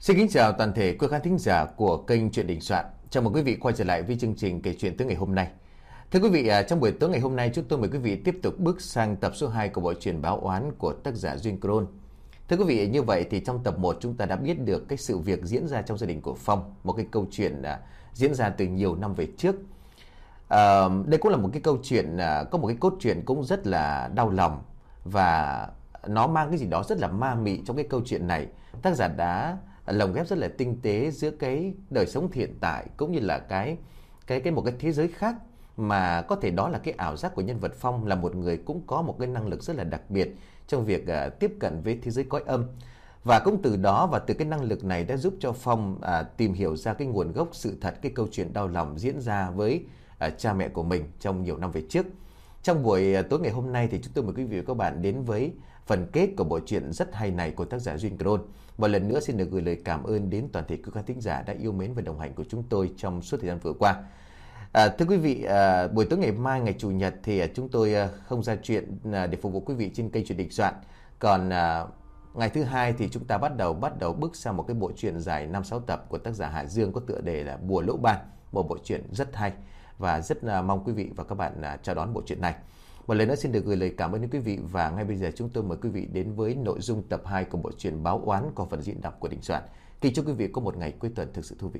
Xin kính chào toàn thể quý khán thính giả của kênh Chuyện Đình Soạn. Chào mừng quý vị quay trở lại với chương trình kể chuyện tối ngày hôm nay. Thưa quý vị, trong buổi tối ngày hôm nay chúng tôi mời quý vị tiếp tục bước sang tập số 2 của bộ truyện Báo Oán của tác giả Duyên Cron. Thưa quý vị, như vậy thì trong tập 1 chúng ta đã biết được cái sự việc diễn ra trong gia đình của Phong, một cái câu chuyện diễn ra từ nhiều năm về trước. Đây cũng là một cái câu chuyện có một cái cốt truyện cũng rất là đau lòng, và nó mang cái gì đó rất là ma mị trong cái câu chuyện này. Tác giả đã lồng ghép rất là tinh tế giữa cái đời sống hiện tại cũng như là một cái thế giới khác, mà có thể đó là cái ảo giác của nhân vật Phong, là một người cũng có một cái năng lực rất là đặc biệt trong việc tiếp cận với thế giới cõi âm. Và cũng từ đó và từ cái năng lực này đã giúp cho Phong tìm hiểu ra cái nguồn gốc sự thật, cái câu chuyện đau lòng diễn ra với cha mẹ của mình trong nhiều năm về trước. Trong buổi tối ngày hôm nay thì chúng tôi mời quý vị và các bạn đến với phần kết của bộ truyện rất hay này của tác giả Duyên Cron. Một lần nữa xin được gửi lời cảm ơn đến toàn thể quý khán thính giả đã yêu mến và đồng hành của chúng tôi trong suốt thời gian vừa qua. Thưa quý vị, buổi tối ngày mai, ngày Chủ nhật thì chúng tôi không ra chuyện để phục vụ quý vị trên kênh Chuyện Đình Soạn. Còn ngày thứ hai thì chúng ta bắt đầu bước sang một cái bộ truyện dài 5-6 tập của tác giả Hà Dương có tựa đề là Bùa Lỗ Ban, một bộ truyện rất hay và rất mong quý vị và các bạn chào đón bộ truyện này. Một lần nữa xin được gửi lời cảm ơn đến quý vị, và ngay bây giờ chúng tôi mời quý vị đến với nội dung tập 2 của bộ truyện Báo Oán qua phần diễn đọc của Đình Soạn. Kính chúc quý vị có một ngày cuối tuần thực sự thú vị.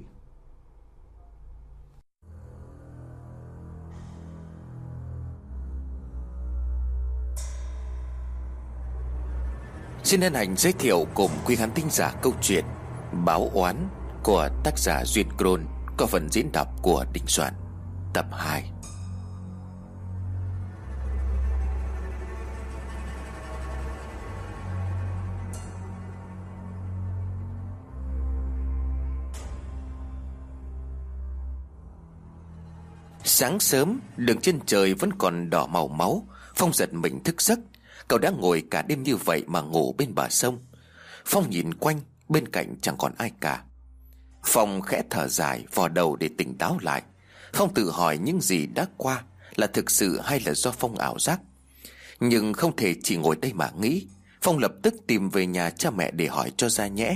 Xin hân hạnh giới thiệu cùng quý khán thính giả câu chuyện Báo Oán của tác giả Duyên Cron có phần diễn đọc của Đình Soạn, tập 2. Sáng sớm, đường chân trời vẫn còn đỏ màu máu. Phong giật mình thức giấc. Cậu đã ngồi cả đêm như vậy mà ngủ bên bờ sông. Phong nhìn quanh, bên cạnh chẳng còn ai cả. Phong khẽ thở dài, vò đầu để tỉnh táo lại. Phong tự hỏi những gì đã qua là thực sự hay là do Phong ảo giác. Nhưng không thể chỉ ngồi đây mà nghĩ. Phong lập tức tìm về nhà cha mẹ để hỏi cho ra nhẽ.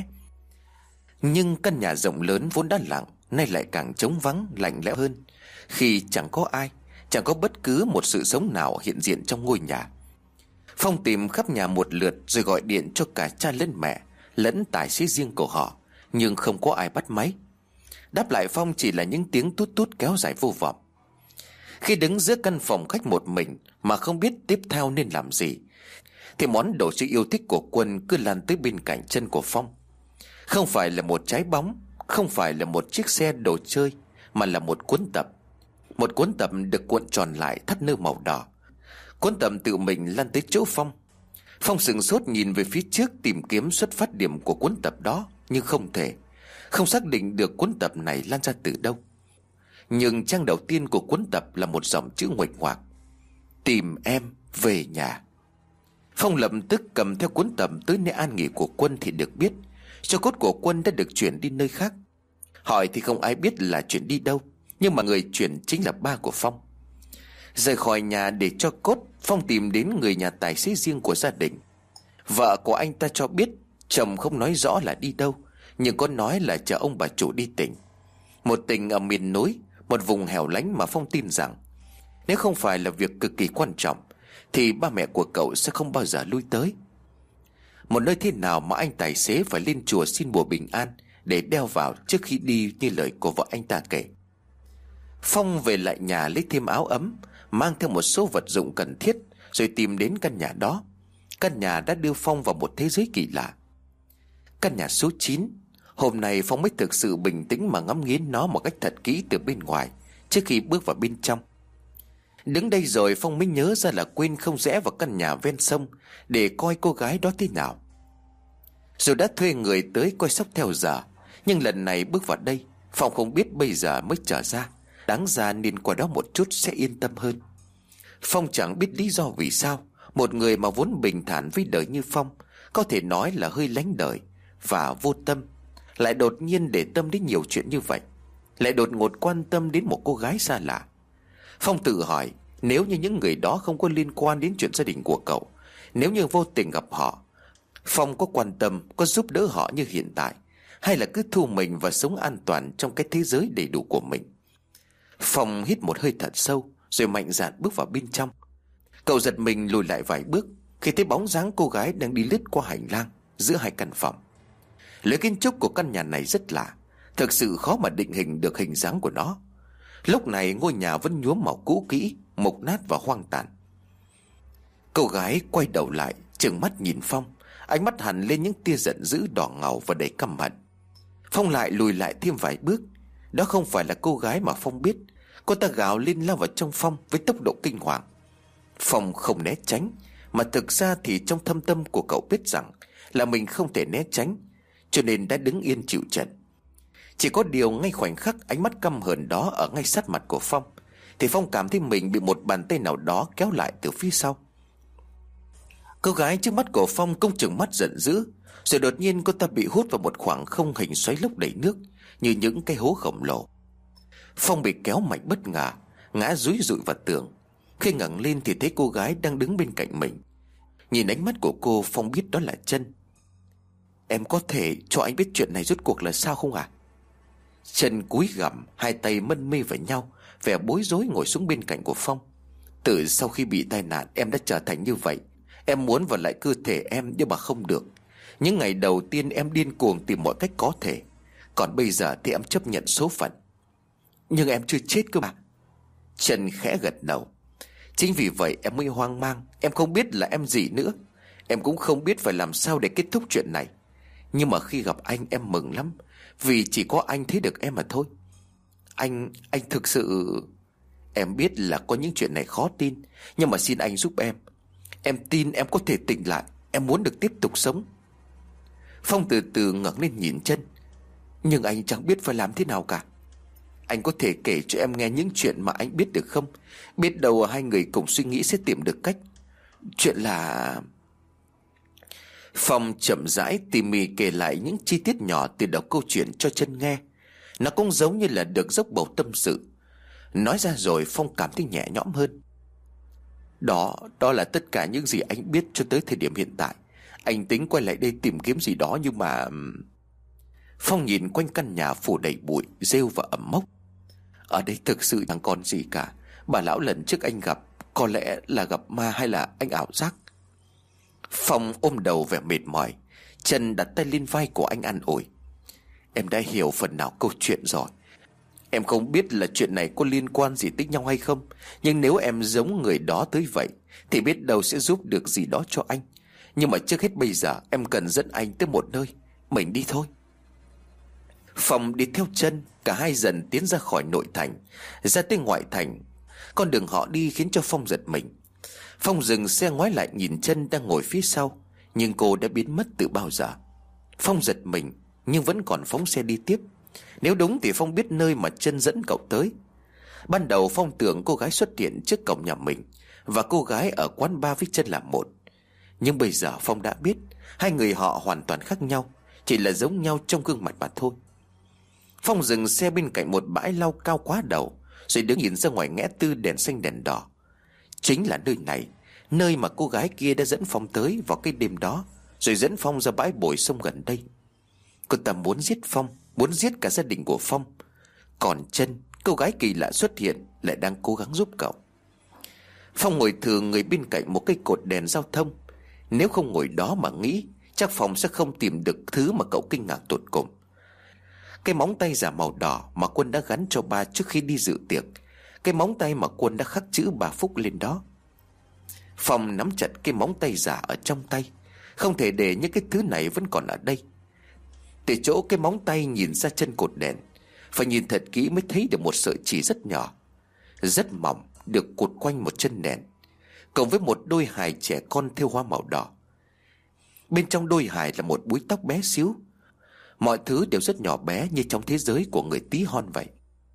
Nhưng căn nhà rộng lớn vốn đã lặng, nay lại càng trống vắng, lạnh lẽo hơn, khi chẳng có ai, chẳng có bất cứ một sự sống nào hiện diện trong ngôi nhà. Phong tìm khắp nhà một lượt rồi gọi điện cho cả cha lẫn mẹ lẫn tài xế riêng của họ, nhưng không có ai bắt máy. Đáp lại Phong chỉ là những tiếng tút tút kéo dài vô vọng. Khi đứng giữa căn phòng khách một mình mà không biết tiếp theo nên làm gì, thì món đồ chơi yêu thích của Quân cứ lan tới bên cạnh chân của Phong. Không phải là một trái bóng, không phải là một chiếc xe đồ chơi, mà là một cuốn tập. Một cuốn tập được cuộn tròn lại thắt nơ màu đỏ. Cuốn tập tự mình lăn tới chỗ Phong. Phong sững sốt nhìn về phía trước tìm kiếm xuất phát điểm của cuốn tập đó, nhưng không thể. Không xác định được cuốn tập này lan ra từ đâu. Nhưng trang đầu tiên của cuốn tập là một dòng chữ nguệch ngoạc: tìm em về nhà. Phong lập tức cầm theo cuốn tập tới nơi an nghỉ của Quân thì được biết tro cốt của Quân đã được chuyển đi nơi khác. Hỏi thì không ai biết là chuyển đi đâu, nhưng mà người chuyển chính là ba của Phong. Rời khỏi nhà để cho cốt, Phong tìm đến người nhà tài xế riêng của gia đình. Vợ của anh ta cho biết chồng không nói rõ là đi đâu, nhưng có nói là chở ông bà chủ đi tỉnh. Một tỉnh ở miền núi, một vùng hẻo lánh mà Phong tin rằng nếu không phải là việc cực kỳ quan trọng thì ba mẹ của cậu sẽ không bao giờ lui tới. Một nơi thế nào mà anh tài xế phải lên chùa xin bùa bình an để đeo vào trước khi đi như lời của vợ anh ta kể. Phong về lại nhà lấy thêm áo ấm, mang theo một số vật dụng cần thiết, rồi tìm đến căn nhà đó. Căn nhà đã đưa Phong vào một thế giới kỳ lạ. Căn nhà số 9. Hôm nay Phong mới thực sự bình tĩnh mà ngắm nghiến nó một cách thật kỹ từ bên ngoài trước khi bước vào bên trong. Đứng đây rồi Phong mới nhớ ra là quên không rẽ vào căn nhà ven sông để coi cô gái đó thế nào. Dù đã thuê người tới coi sóc theo giờ, nhưng lần này bước vào đây Phong không biết bây giờ mới trở ra. Đáng ra nên qua đó một chút sẽ yên tâm hơn. Phong chẳng biết lý do vì sao một người mà vốn bình thản với đời như Phong, có thể nói là hơi lánh đời và vô tâm, lại đột nhiên để tâm đến nhiều chuyện như vậy, lại đột ngột quan tâm đến một cô gái xa lạ. Phong tự hỏi, nếu như những người đó không có liên quan đến chuyện gia đình của cậu, nếu như vô tình gặp họ, Phong có quan tâm, có giúp đỡ họ như hiện tại, hay là cứ thu mình và sống an toàn trong cái thế giới đầy đủ của mình? Phong hít một hơi thật sâu rồi mạnh dạn bước vào bên trong. Cậu giật mình lùi lại vài bước khi thấy bóng dáng cô gái đang đi lướt qua hành lang giữa hai căn phòng. Lối kiến trúc của căn nhà này rất lạ, thực sự khó mà định hình được hình dáng của nó. Lúc này ngôi nhà vẫn nhuốm màu cũ kỹ, mục nát và hoang tàn. Cô gái quay đầu lại, trừng mắt nhìn Phong, ánh mắt hằn lên những tia giận dữ đỏ ngầu và đầy căm hận. Phong lại lùi lại thêm vài bước. Đó không phải là cô gái mà Phong biết. Cô ta gào lên lao vào trong Phong với tốc độ kinh hoàng. Phong không né tránh, mà thực ra thì trong thâm tâm của cậu biết rằng là mình không thể né tránh, cho nên đã đứng yên chịu trận. Chỉ có điều ngay khoảnh khắc ánh mắt căm hờn đó ở ngay sát mặt của Phong, thì Phong cảm thấy mình bị một bàn tay nào đó kéo lại từ phía sau. Cô gái trước mắt của Phong cũng trừng mắt giận dữ, rồi đột nhiên cô ta bị hút vào một khoảng không hình xoáy lốc đầy nước, như những cái hố khổng lồ. Phong bị kéo mạnh bất ngờ, ngã dúi dụi vào tường. Khi ngẩng lên thì thấy cô gái đang đứng bên cạnh mình. Nhìn ánh mắt của cô, Phong biết đó là Trân. Em có thể cho anh biết chuyện này rốt cuộc là sao không ạ? Trân cúi gằm, hai tay mân mê vào nhau, vẻ bối rối ngồi xuống bên cạnh của Phong. Từ sau khi bị tai nạn em đã trở thành như vậy. Em muốn vào lại cơ thể em nhưng mà không được. Những ngày đầu tiên em điên cuồng tìm mọi cách có thể, còn bây giờ thì em chấp nhận số phận. Nhưng em chưa chết cơ mà. Trân khẽ gật đầu. Chính vì vậy em mới hoang mang. Em không biết là em gì nữa. Em cũng không biết phải làm sao để kết thúc chuyện này. Nhưng mà khi gặp anh em mừng lắm, vì chỉ có anh thấy được em mà thôi. Anh thực sự... Em biết là có những chuyện này khó tin, nhưng mà xin anh giúp em. Em tin em có thể tỉnh lại. Em muốn được tiếp tục sống. Phong từ từ ngẩng lên nhìn Trân. Nhưng anh chẳng biết phải làm thế nào cả. Anh có thể kể cho em nghe những chuyện mà anh biết được không? Biết đâu hai người cùng suy nghĩ sẽ tìm được cách. Chuyện là... Phong chậm rãi tỉ mỉ kể lại những chi tiết nhỏ từ đầu câu chuyện cho Trân nghe. Nó cũng giống như là được dốc bầu tâm sự. Nói ra rồi Phong cảm thấy nhẹ nhõm hơn. Đó là tất cả những gì anh biết cho tới thời điểm hiện tại. Anh tính quay lại đây tìm kiếm gì đó nhưng mà... Phong nhìn quanh căn nhà phủ đầy bụi, rêu và ẩm mốc. Ở đây thực sự chẳng còn gì cả. Bà lão lần trước anh gặp có lẽ là gặp ma hay là anh ảo giác. Phong ôm đầu vẻ mệt mỏi. Trân đặt tay lên vai của anh an ủi. Em đã hiểu phần nào câu chuyện rồi. Em không biết là chuyện này có liên quan gì tới nhau hay không, nhưng nếu em giống người đó tới vậy thì biết đâu sẽ giúp được gì đó cho anh. Nhưng mà trước hết bây giờ em cần dẫn anh tới một nơi. Mình đi thôi. Phong đi theo Trân. Cả hai dần tiến ra khỏi nội thành, ra tới ngoại thành. Con đường họ đi khiến cho Phong giật mình. Phong dừng xe ngoái lại nhìn Trân đang ngồi phía sau, nhưng cô đã biến mất từ bao giờ. Phong giật mình nhưng vẫn còn phóng xe đi tiếp. Nếu đúng thì Phong biết nơi mà Trân dẫn cậu tới. Ban đầu Phong tưởng cô gái xuất hiện trước cổng nhà mình và cô gái ở quán bar với Trân là một. Nhưng bây giờ Phong đã biết hai người họ hoàn toàn khác nhau, chỉ là giống nhau trong gương mặt mà thôi. Phong dừng xe bên cạnh một bãi lau cao quá đầu, rồi đứng nhìn ra ngoài ngã tư đèn xanh đèn đỏ. Chính là nơi này, nơi mà cô gái kia đã dẫn Phong tới vào cái đêm đó, rồi dẫn Phong ra bãi bồi sông gần đây. Cô ta muốn giết Phong, muốn giết cả gia đình của Phong. Còn Trân, cô gái kỳ lạ xuất hiện, lại đang cố gắng giúp cậu. Phong ngồi thừ người bên cạnh một cây cột đèn giao thông. Nếu không ngồi đó mà nghĩ, chắc Phong sẽ không tìm được thứ mà cậu kinh ngạc tột cùng. Cái móng tay giả màu đỏ mà Quân đã gắn cho ba trước khi đi dự tiệc. Cái móng tay mà Quân đã khắc chữ bà Phúc lên đó. Phong nắm chặt cái móng tay giả ở trong tay, không thể để những cái thứ này vẫn còn ở đây. Từ chỗ cái móng tay nhìn ra chân cột đèn, phải nhìn thật kỹ mới thấy được một sợi chỉ rất nhỏ, rất mỏng, được cột quanh một chân đèn, cộng với một đôi hài trẻ con thêu hoa màu đỏ. Bên trong đôi hài là một búi tóc bé xíu. Mọi thứ đều rất nhỏ bé, như trong thế giới của người tí hon vậy.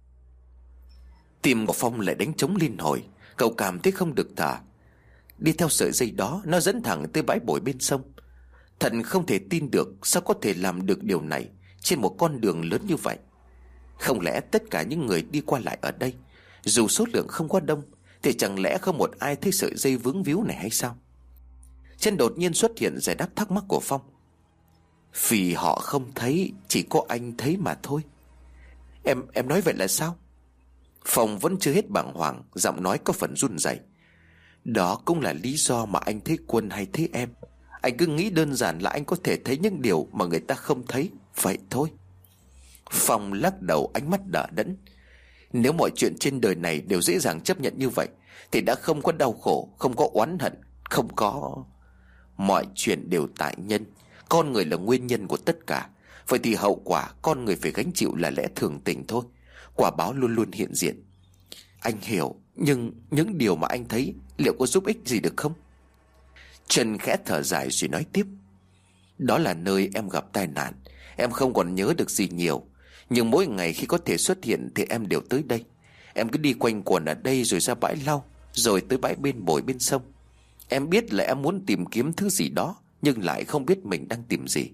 Tim của Phong lại đánh trống liên hồi. Cậu cảm thấy không được thở. Đi theo sợi dây đó, nó dẫn thẳng tới bãi bồi bên sông. Thật không thể tin được, sao có thể làm được điều này trên một con đường lớn như vậy. Không lẽ tất cả những người đi qua lại ở đây, dù số lượng không quá đông, thì chẳng lẽ không một ai thấy sợi dây vướng víu này hay sao? Chân đột nhiên xuất hiện giải đáp thắc mắc của Phong. Vì họ không thấy, chỉ có anh thấy mà thôi. Em nói vậy là sao? Phong vẫn chưa hết bàng hoàng, giọng nói có phần run rẩy. Đó cũng là lý do mà anh thấy Quân hay thấy em. Anh cứ nghĩ đơn giản là anh có thể thấy những điều mà người ta không thấy, vậy thôi. Phong lắc đầu, ánh mắt đờ đẫn. Nếu mọi chuyện trên đời này đều dễ dàng chấp nhận như vậy thì đã không có đau khổ, không có oán hận, không có... Mọi chuyện đều tại nhân. Con người là nguyên nhân của tất cả. Vậy thì hậu quả con người phải gánh chịu là lẽ thường tình thôi. Quả báo luôn luôn hiện diện. Anh hiểu, nhưng những điều mà anh thấy liệu có giúp ích gì được không? Trần khẽ thở dài rồi nói tiếp. Đó là nơi em gặp tai nạn. Em không còn nhớ được gì nhiều, nhưng mỗi ngày khi có thể xuất hiện thì em đều tới đây. Em cứ đi quanh quẩn ở đây rồi ra bãi lau, rồi tới bãi bên bồi bên sông. Em biết là em muốn tìm kiếm thứ gì đó, nhưng lại không biết mình đang tìm gì.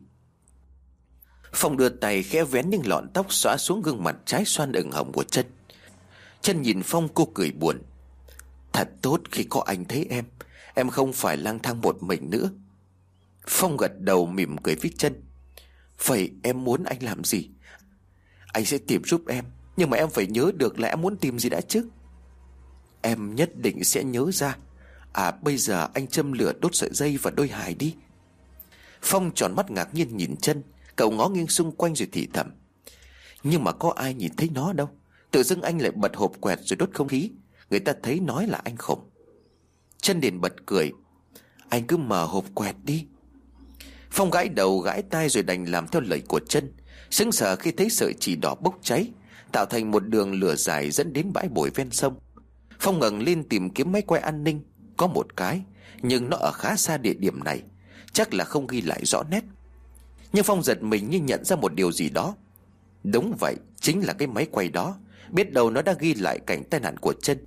Phong đưa tay khẽ vén những lọn tóc xõa xuống gương mặt trái xoan ửng hồng của Trân. Trân nhìn Phong, cô cười buồn. Thật tốt khi có anh thấy em không phải lang thang một mình nữa. Phong gật đầu mỉm cười với Trân. Vậy em muốn anh làm gì? Anh sẽ tìm giúp em, nhưng mà em phải nhớ được là em muốn tìm gì đã chứ. Em nhất định sẽ nhớ ra. Bây giờ anh châm lửa đốt sợi dây và đôi hài đi. Phong tròn mắt ngạc nhiên nhìn Trân. Cậu ngó nghiêng xung quanh rồi thì thầm. Nhưng mà có ai nhìn thấy nó đâu. Tự dưng anh lại bật hộp quẹt rồi đốt không khí. Người ta thấy nói là anh khùng. Trân liền bật cười. Anh cứ mở hộp quẹt đi. Phong gãi đầu gãi tai rồi đành làm theo lời của Trân. Sững sờ khi thấy sợi chỉ đỏ bốc cháy, tạo thành một đường lửa dài dẫn đến bãi bồi ven sông. Phong ngẩng lên tìm kiếm máy quay an ninh. Có một cái, nhưng nó ở khá xa địa điểm này, chắc là không ghi lại rõ nét. Nhưng Phong giật mình như nhận ra một điều gì đó. Đúng vậy, chính là cái máy quay đó. Biết đâu nó đã ghi lại cảnh tai nạn của Trân.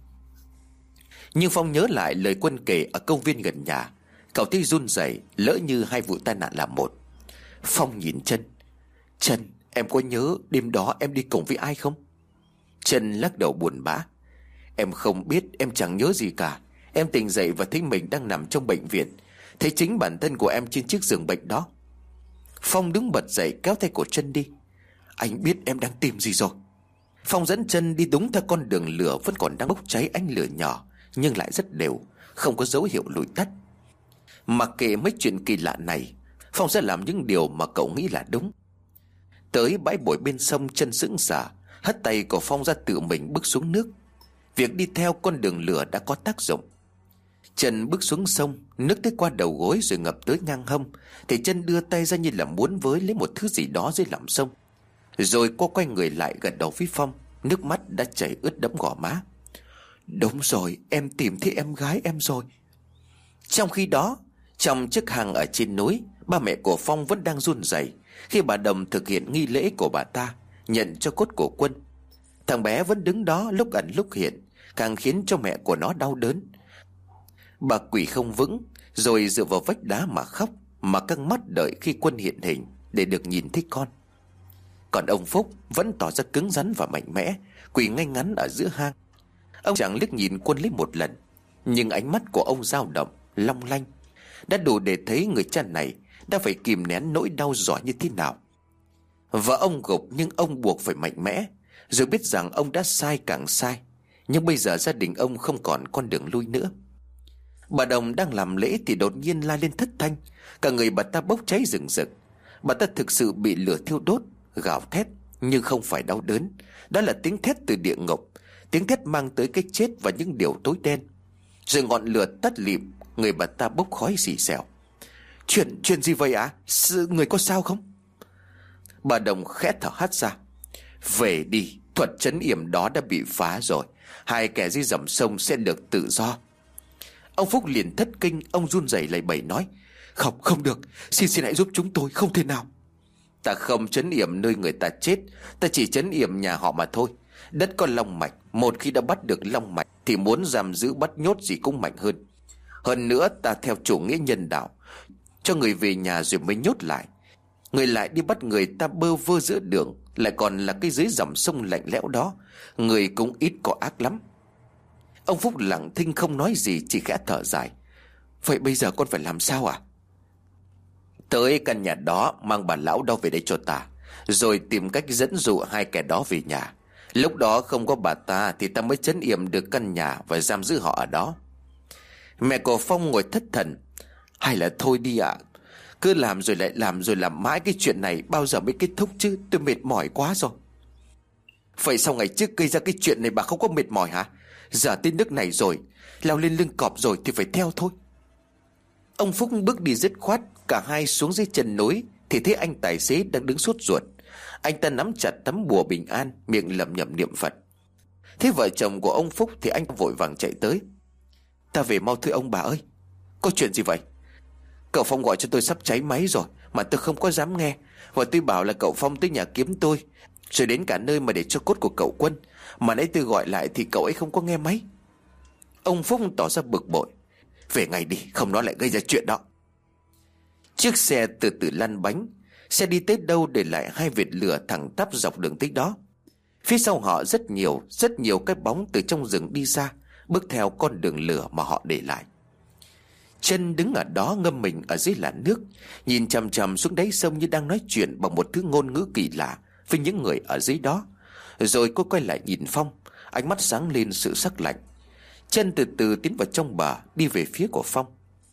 Nhưng Phong nhớ lại lời Quân kể ở công viên gần nhà. Cậu thấy run rẩy, lỡ như hai vụ tai nạn là một. Phong nhìn Trân. Trân, em có nhớ đêm đó em đi cùng với ai không? Trân lắc đầu buồn bã. Em không biết, em chẳng nhớ gì cả. Em tỉnh dậy và thấy mình đang nằm trong bệnh viện, thấy chính bản thân của em trên chiếc giường bệnh đó. Phong đứng bật dậy kéo tay của Trân đi. Anh biết em đang tìm gì rồi. Phong dẫn Trân đi đúng theo con đường lửa vẫn còn đang bốc cháy ánh lửa nhỏ, nhưng lại rất đều, không có dấu hiệu lùi tắt. Mặc kệ mấy chuyện kỳ lạ này, Phong sẽ làm những điều mà cậu nghĩ là đúng. Tới bãi bồi bên sông, Trân sững sờ, hất tay của Phong ra tự mình bước xuống nước. Việc đi theo con đường lửa đã có tác dụng. Trân bước xuống sông, nước tới qua đầu gối rồi ngập tới ngang hông, thì Trân đưa tay ra như là muốn với lấy một thứ gì đó dưới lòng sông. Rồi cô quay người lại gật đầu với Phong, nước mắt đã chảy ướt đẫm gò má. Đúng rồi, em tìm thấy em gái em rồi. Trong khi đó, trong chiếc hang ở trên núi, ba mẹ của Phong vẫn đang run rẩy khi bà Đồng thực hiện nghi lễ của bà ta, nhận cho cốt của Quân. Thằng bé vẫn đứng đó lúc ẩn lúc hiện, càng khiến cho mẹ của nó đau đớn. Bà quỳ không vững, rồi dựa vào vách đá mà khóc, mà căng mắt đợi khi Quân hiện hình để được nhìn thấy con. Còn ông Phúc vẫn tỏ ra cứng rắn và mạnh mẽ, quỳ ngay ngắn ở giữa hang. Ông chẳng liếc nhìn Quân lấy một lần, nhưng ánh mắt của ông dao động, long lanh, đã đủ để thấy người cha này đã phải kìm nén nỗi đau giỏi như thế nào. Và ông gục, nhưng ông buộc phải mạnh mẽ, rồi biết rằng ông đã sai càng sai. Nhưng bây giờ gia đình ông không còn con đường lui nữa. Bà Đồng đang làm lễ thì đột nhiên la lên thất thanh. Cả người bà ta bốc cháy rừng rực. Bà ta thực sự bị lửa thiêu đốt, gào thét, nhưng không phải đau đớn. Đó là tiếng thét từ địa ngục, tiếng thét mang tới cái chết và những điều tối đen. Rồi ngọn lửa tắt lịm, người bà ta bốc khói xì xèo. Chuyện gì vậy ạ? Người có sao không? Bà Đồng khẽ thở hắt ra. Về đi, thuật trấn yểm đó đã bị phá rồi. Hai kẻ dưới dòng sông sẽ được tự do. Ông Phúc liền thất kinh, ông run rẩy lầy bẩy nói. Không được, xin hãy giúp chúng tôi, không thể nào. Ta không trấn yểm nơi người ta chết, ta chỉ trấn yểm nhà họ mà thôi. Đất có long mạch, một khi đã bắt được long mạch thì muốn giam giữ bắt nhốt gì cũng mạnh hơn. Hơn nữa ta theo chủ nghĩa nhân đạo, cho người về nhà rồi mới nhốt lại. Người lại đi bắt người ta bơ vơ giữa đường, lại còn là cái dưới dòng sông lạnh lẽo đó. Người cũng ít có ác lắm. Ông Phúc lặng thinh không nói gì, chỉ khẽ thở dài. Vậy bây giờ con phải làm sao ạ? Tới căn nhà đó mang bà lão đó về đây cho ta, rồi tìm cách dẫn dụ hai kẻ đó về nhà. Lúc đó không có bà ta thì ta mới trấn yểm được căn nhà và giam giữ họ ở đó. Mẹ của Phong ngồi thất thần. Hay là thôi đi ạ. Cứ làm rồi lại làm, rồi làm mãi cái chuyện này bao giờ mới kết thúc chứ? Tôi mệt mỏi quá rồi. Vậy sao ngày trước gây ra cái chuyện này bà không có mệt mỏi hả? Giờ tới nước này rồi, leo lên lưng cọp rồi thì phải theo thôi. Ông Phúc bước đi dứt khoát. Cả hai xuống dưới chân núi thì thấy anh tài xế đang đứng sốt ruột. Anh ta nắm chặt tấm bùa bình an, miệng lẩm nhẩm niệm Phật. Thế vợ chồng của ông Phúc thì anh vội vàng chạy tới. Ta về mau thưa ông bà ơi. Có chuyện gì vậy? Cậu Phong gọi cho tôi sắp cháy máy rồi mà tôi không có dám nghe. Và tôi bảo là cậu Phong tới nhà kiếm tôi, rồi đến cả nơi mà để cho cốt của cậu Quân. Mà nãy tôi gọi lại thì cậu ấy không có nghe máy. Ông Phúc tỏ ra bực bội. Về ngay đi, không nó lại gây ra chuyện đó. Chiếc xe từ từ lăn bánh. Xe đi tới đâu để lại hai vệt lửa thẳng tắp dọc đường tích đó. Phía sau họ rất nhiều cái bóng từ trong rừng đi ra, bước theo con đường lửa mà họ để lại. Chân đứng ở đó ngâm mình ở dưới làn nước, nhìn chằm chằm xuống đáy sông như đang nói chuyện bằng một thứ ngôn ngữ kỳ lạ với những người ở dưới đó. Rồi cô quay lại nhìn Phong, ánh mắt sáng lên sự sắc lạnh. Chân từ từ tiến vào trong bờ, đi về phía của Phong.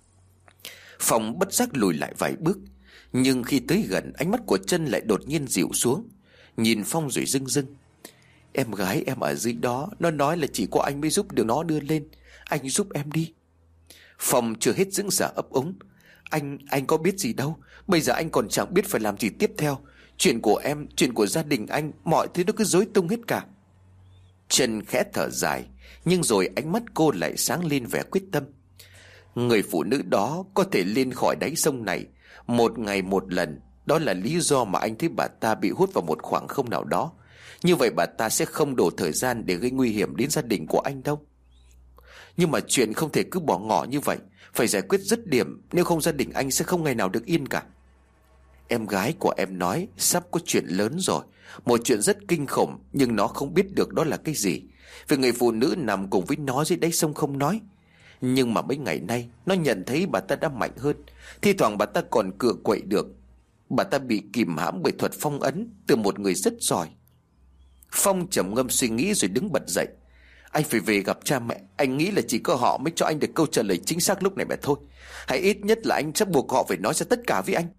Phong bất giác lùi lại vài bước, nhưng khi tới gần, ánh mắt của Chân lại đột nhiên dịu xuống, nhìn Phong rồi rưng rưng. Em gái em ở dưới đó, nó nói là chỉ có anh mới giúp được nó đưa lên. Anh giúp em đi. Phong chưa hết dững dở ấp úng. Anh có biết gì đâu. Bây giờ anh còn chẳng biết phải làm gì tiếp theo. Chuyện của em, chuyện của gia đình anh, mọi thứ nó cứ rối tung hết cả. Chân khẽ thở dài, nhưng rồi ánh mắt cô lại sáng lên vẻ quyết tâm. Người phụ nữ đó có thể lên khỏi đáy sông này một ngày một lần. Đó là lý do mà anh thấy bà ta bị hút vào một khoảng không nào đó. Như vậy bà ta sẽ không đổ thời gian để gây nguy hiểm đến gia đình của anh đâu. Nhưng mà chuyện không thể cứ bỏ ngỏ như vậy, phải giải quyết dứt điểm, nếu không gia đình anh sẽ không ngày nào được yên cả. Em gái của em nói sắp có chuyện lớn rồi, một chuyện rất kinh khủng, nhưng nó không biết được đó là cái gì. Vì người phụ nữ nằm cùng với nó dưới đáy sông không nói. Nhưng mà mấy ngày nay nó nhận thấy bà ta đã mạnh hơn. Thi thoảng bà ta còn cựa quậy được. Bà ta bị kìm hãm bởi thuật phong ấn từ một người rất giỏi. Phong trầm ngâm suy nghĩ rồi đứng bật dậy. Anh phải về gặp cha mẹ. Anh nghĩ là chỉ có họ mới cho anh được câu trả lời chính xác lúc này mà thôi. Hay ít nhất là anh sẽ buộc họ phải nói ra tất cả với anh.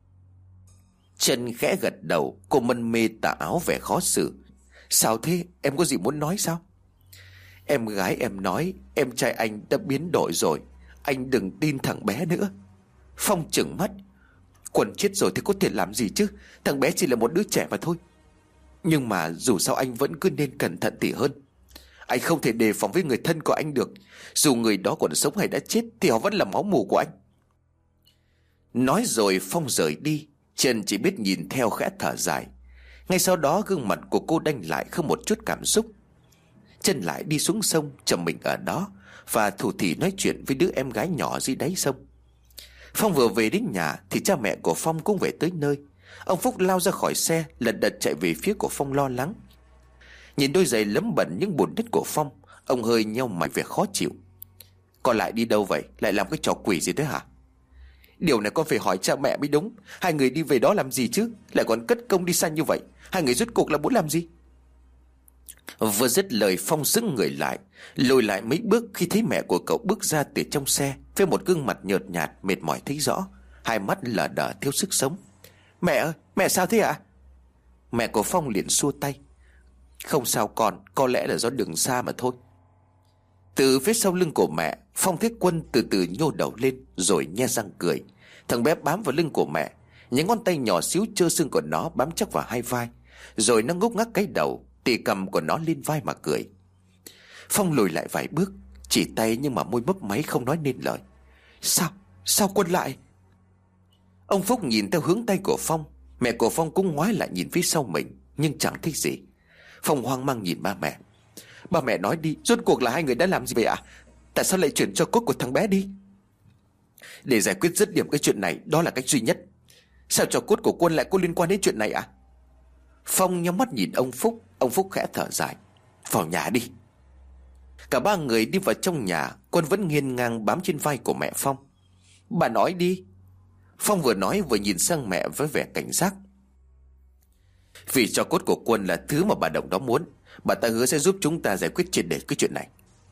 Trần khẽ gật đầu. Cô mân mê tà áo vẻ khó xử. Sao thế? Em có gì muốn nói sao? Em gái em nói em trai anh đã biến đổi rồi. Anh đừng tin thằng bé nữa. Phong trừng mắt. Quân chết rồi thì có thể làm gì chứ? Thằng bé chỉ là một đứa trẻ mà thôi. Nhưng mà dù sao anh vẫn cứ nên cẩn thận thì hơn. Anh không thể đề phòng với người thân của anh được. Dù người đó còn sống hay đã chết thì họ vẫn là máu mủ của anh. Nói rồi Phong rời đi. Trần chỉ biết nhìn theo khẽ thở dài. Ngay sau đó gương mặt của cô đanh lại không một chút cảm xúc. Trần lại đi xuống sông chầm mình ở đó và thủ thỉ nói chuyện với đứa em gái nhỏ dưới đáy sông. Phong vừa về đến nhà thì cha mẹ của Phong cũng về tới nơi. Ông Phúc lao ra khỏi xe, lật đật chạy về phía của Phong lo lắng. Nhìn đôi giày lấm bẩn những bùn đất của Phong, ông hơi nheo mày vẻ khó chịu. Con lại đi đâu vậy? Lại làm cái trò quỷ gì thế hả? Điều này con phải hỏi cha mẹ mới đúng. Hai người đi về đó làm gì chứ? Lại còn cất công đi xa như vậy. Hai người rốt cuộc là muốn làm gì? Vừa dứt lời Phong sững người lại, lùi lại mấy bước khi thấy mẹ của cậu bước ra từ trong xe với một gương mặt nhợt nhạt mệt mỏi thấy rõ, hai mắt lờ đờ thiếu sức sống. Mẹ ơi, mẹ sao thế ạ? Mẹ của Phong liền xua tay. Không sao con, có lẽ là do đường xa mà thôi. Từ phía sau lưng của mẹ, Phong thấy Quân từ từ nhô đầu lên rồi nhe răng cười. Thằng bé bám vào lưng của mẹ, những ngón tay nhỏ xíu trơ xương của nó bám chắc vào hai vai, rồi nó ngúc ngắc cái đầu, tì cầm của nó lên vai mà cười. Phong lùi lại vài bước, chỉ tay nhưng mà môi mấp máy không nói nên lời. Sao Quân lại? Ông Phúc nhìn theo hướng tay của Phong. Mẹ của Phong cũng ngoái lại nhìn phía sau mình, nhưng chẳng thấy gì. Phong hoang mang nhìn ba mẹ. Ba mẹ nói đi, rốt cuộc là hai người đã làm gì vậy ạ? Tại sao lại chuyển cho cốt của thằng bé đi? Để giải quyết dứt điểm cái chuyện này, đó là cách duy nhất. Sao cho cốt của Quân lại có liên quan đến chuyện này ạ? Phong nhắm mắt nhìn ông Phúc. Ông Phúc khẽ thở dài. Vào nhà đi. Cả ba người đi vào trong nhà. Quân vẫn nghiêng ngang bám trên vai của mẹ Phong. Bà nói đi. Phong vừa nói vừa nhìn sang mẹ với vẻ cảnh giác. Vì tro cốt của Quân là thứ mà bà Đồng đó muốn, bà ta hứa sẽ giúp chúng ta giải quyết triệt để cái chuyện này.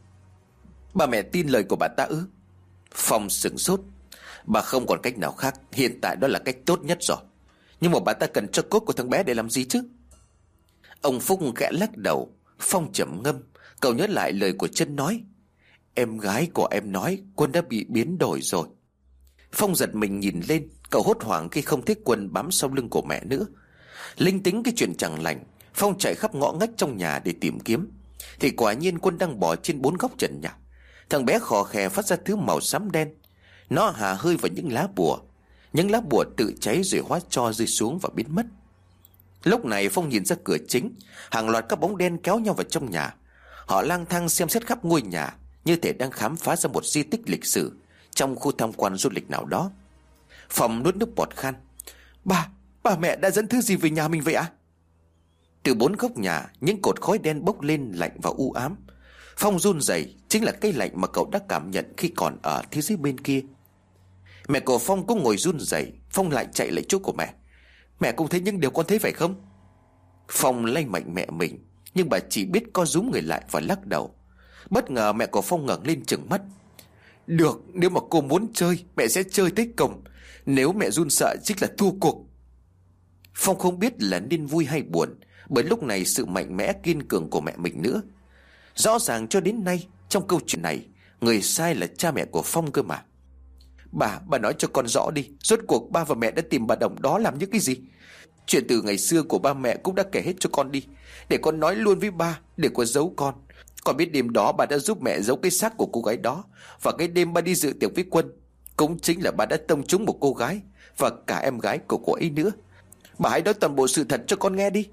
Bà mẹ tin lời của bà ta ư? Phong sửng sốt. Bà không còn cách nào khác, hiện tại đó là cách tốt nhất rồi. Nhưng mà bà ta cần tro cốt của thằng bé để làm gì chứ? Ông Phúc khẽ lắc đầu. Phong trầm ngâm. Cậu nhớ lại lời của Trân nói. Em gái của em nói Quân đã bị biến đổi rồi. Phong giật mình nhìn lên. Cậu hốt hoảng khi không thấy Quân bám sau lưng của mẹ nữa. Linh tính cái chuyện chẳng lành, Phong chạy khắp ngõ ngách trong nhà để tìm kiếm. Thì quả nhiên Quân đang bò trên 4 góc trần nhà. Thằng bé khò khè phát ra thứ màu xám đen. Nó hà hơi vào những lá bùa. Những lá bùa tự cháy rồi hóa tro rơi xuống và biến mất. Lúc này Phong nhìn ra cửa chính. Hàng loạt các bóng đen kéo nhau vào trong nhà. Họ lang thang xem xét khắp ngôi nhà, như thể đang khám phá ra một di tích lịch sử trong khu tham quan du lịch nào đó. Phong nuốt nước bọt khan. Bà mẹ đã dẫn thứ gì về nhà mình vậy ạ? Từ 4 góc nhà, những cột khói đen bốc lên lạnh và u ám. Phong run rẩy, chính là cái lạnh mà cậu đã cảm nhận khi còn ở thế giới bên kia. Mẹ của Phong cũng ngồi run rẩy. Phong lại chạy lại chỗ của mẹ. Mẹ cũng thấy những điều con thấy phải không? Phong lay mạnh mẹ mình, nhưng bà chỉ biết co rúm người lại và lắc đầu. Bất ngờ mẹ của Phong ngẩng lên trừng mắt. Được, nếu mà cô muốn chơi, mẹ sẽ chơi tới cùng. Nếu mẹ run sợ chính là thua cuộc. Phong không biết là nên vui hay buồn, bởi lúc này sự mạnh mẽ kiên cường của mẹ mình nữa. Rõ ràng cho đến nay, trong câu chuyện này, người sai là cha mẹ của Phong cơ mà. Bà nói cho con rõ đi. Rốt cuộc ba và mẹ đã tìm bà Đồng đó làm những cái gì? Chuyện từ ngày xưa của ba mẹ cũng đã kể hết cho con đi, để con nói luôn với ba, để con giấu con. Con biết đêm đó bà đã giúp mẹ giấu cái xác của cô gái đó. Và cái đêm ba đi dự tiệc với Quân, cũng chính là bà đã tông trúng một cô gái, và cả em gái của cô ấy nữa. Bà hãy nói toàn bộ sự thật cho con nghe đi.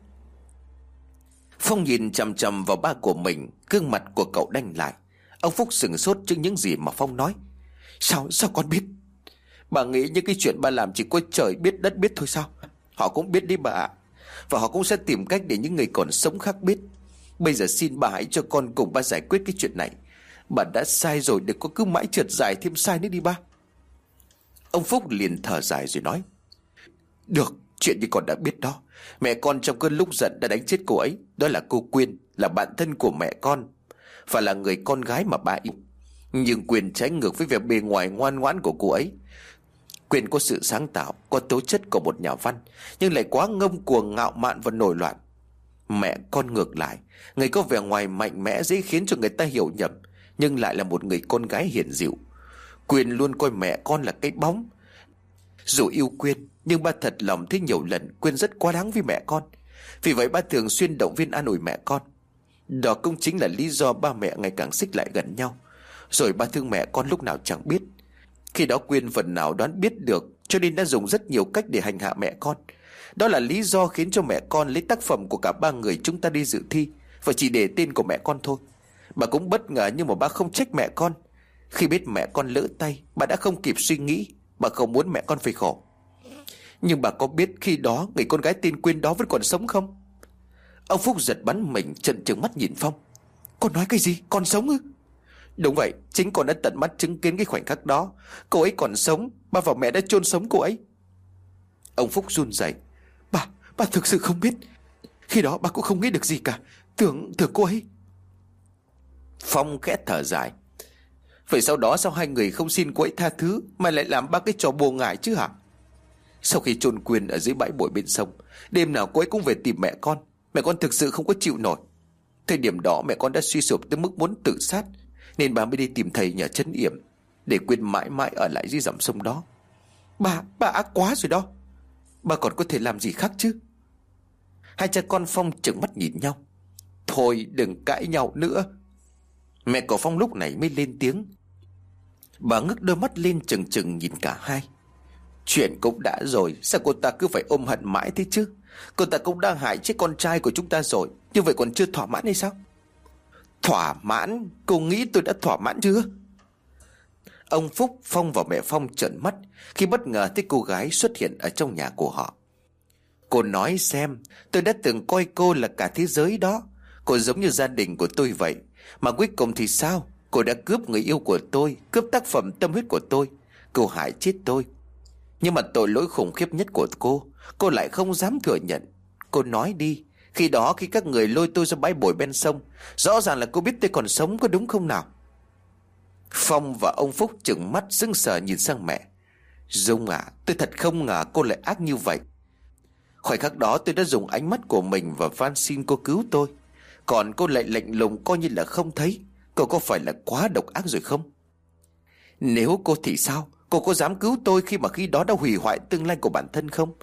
Phong nhìn chằm chằm vào ba của mình. Gương mặt của cậu đanh lại. Ông Phúc sửng sốt trước những gì mà Phong nói. Sao con biết? Bà nghĩ những cái chuyện ba làm chỉ có trời biết đất biết thôi sao? Họ cũng biết đi bà ạ. Và họ cũng sẽ tìm cách để những người còn sống khác biết. Bây giờ xin bà hãy cho con cùng ba giải quyết cái chuyện này. Bà đã sai rồi, đừng có cứ mãi trượt dài thêm sai nữa đi ba. Ông Phúc liền thở dài rồi nói. Được, chuyện như con đã biết đó. Mẹ con trong cơn lúc giận đã đánh chết cô ấy. Đó là cô Quyên, là bạn thân của mẹ con, và là người con gái mà bà yêu. Nhưng Quyên trái ngược với vẻ bề ngoài ngoan ngoãn của cô ấy. Quyên có sự sáng tạo, có tố chất của một nhà văn, nhưng lại quá ngông cuồng, ngạo mạn và nổi loạn. Mẹ con ngược lại, người có vẻ ngoài mạnh mẽ dễ khiến cho người ta hiểu nhầm, nhưng lại là một người con gái hiền dịu. Quyên luôn coi mẹ con là cái bóng. Dù yêu Quyên, nhưng ba thật lòng thấy nhiều lần Quyên rất quá đáng với mẹ con. Vì vậy ba thường xuyên động viên an ủi mẹ con. Đó cũng chính là lý do ba mẹ ngày càng xích lại gần nhau. Rồi ba thương mẹ con lúc nào chẳng biết. Khi đó Quyên phần nào đoán biết được, cho nên đã dùng rất nhiều cách để hành hạ mẹ con. Đó là lý do khiến cho mẹ con lấy tác phẩm của cả ba người chúng ta đi dự thi, và chỉ để tên của mẹ con thôi. Bà cũng bất ngờ, nhưng mà bà không trách mẹ con. Khi biết mẹ con lỡ tay, bà đã không kịp suy nghĩ. Bà không muốn mẹ con phải khổ. Nhưng bà có biết khi đó người con gái tên Quyên đó vẫn còn sống không? Ông Phúc giật bắn mình, trợn trừng mắt nhìn Phong. Con nói cái gì? Còn sống ư? Đúng vậy, chính con đã tận mắt chứng kiến cái khoảnh khắc đó. Cô ấy còn sống, ba và mẹ đã chôn sống cô ấy. Ông Phúc run rẩy. Bà thực sự không biết. Khi đó bà cũng không nghĩ được gì cả. Tưởng cô ấy. Phong khẽ thở dài. Vậy sau đó sao hai người không xin cô ấy tha thứ, mà lại làm ba cái trò bồ ngải chứ hả? Sau khi chôn Quyên ở dưới bãi bồi bên sông, đêm nào cô ấy cũng về tìm mẹ con. Mẹ con thực sự không có chịu nổi. Thời điểm đó mẹ con đã suy sụp tới mức muốn tự sát, nên bà mới đi tìm thầy nhờ trấn yểm, để Quyên mãi mãi ở lại dưới dòng sông đó. Bà ác quá rồi đó. Bà còn có thể làm gì khác chứ? Hai cha con Phong trừng mắt nhìn nhau. Thôi đừng cãi nhau nữa. Mẹ của Phong lúc này mới lên tiếng. Bà ngước đôi mắt lên trừng trừng nhìn cả hai. Chuyện cũng đã rồi, sao cô ta cứ phải ôm hận mãi thế chứ? Cô ta cũng đang hại chết con trai của chúng ta rồi, như vậy còn chưa thỏa mãn hay sao? Thỏa mãn? Cô nghĩ tôi đã thỏa mãn chưa? Ông Phúc, Phong và mẹ Phong trợn mắt khi bất ngờ thấy cô gái xuất hiện ở trong nhà của họ. Cô nói xem, tôi đã từng coi cô là cả thế giới đó. Cô giống như gia đình của tôi vậy. Mà cuối cùng thì sao? Cô đã cướp người yêu của tôi, cướp tác phẩm tâm huyết của tôi. Cô hại chết tôi. Nhưng mà tội lỗi khủng khiếp nhất của cô lại không dám thừa nhận. Cô nói đi, khi đó khi các người lôi tôi ra bãi bồi ven sông, rõ ràng là cô biết tôi còn sống, có đúng không nào? Phong và ông Phúc trừng mắt sững sờ nhìn sang mẹ. Dung à, tôi thật không ngờ cô lại ác như vậy. Khoảnh khắc đó tôi đã dùng ánh mắt của mình và van xin cô cứu tôi, còn cô lại lạnh lùng coi như là không thấy. Cô có phải là quá độc ác rồi không? Nếu cô thì sao? Cô có dám cứu tôi khi mà khi đó đã hủy hoại tương lai của bản thân không?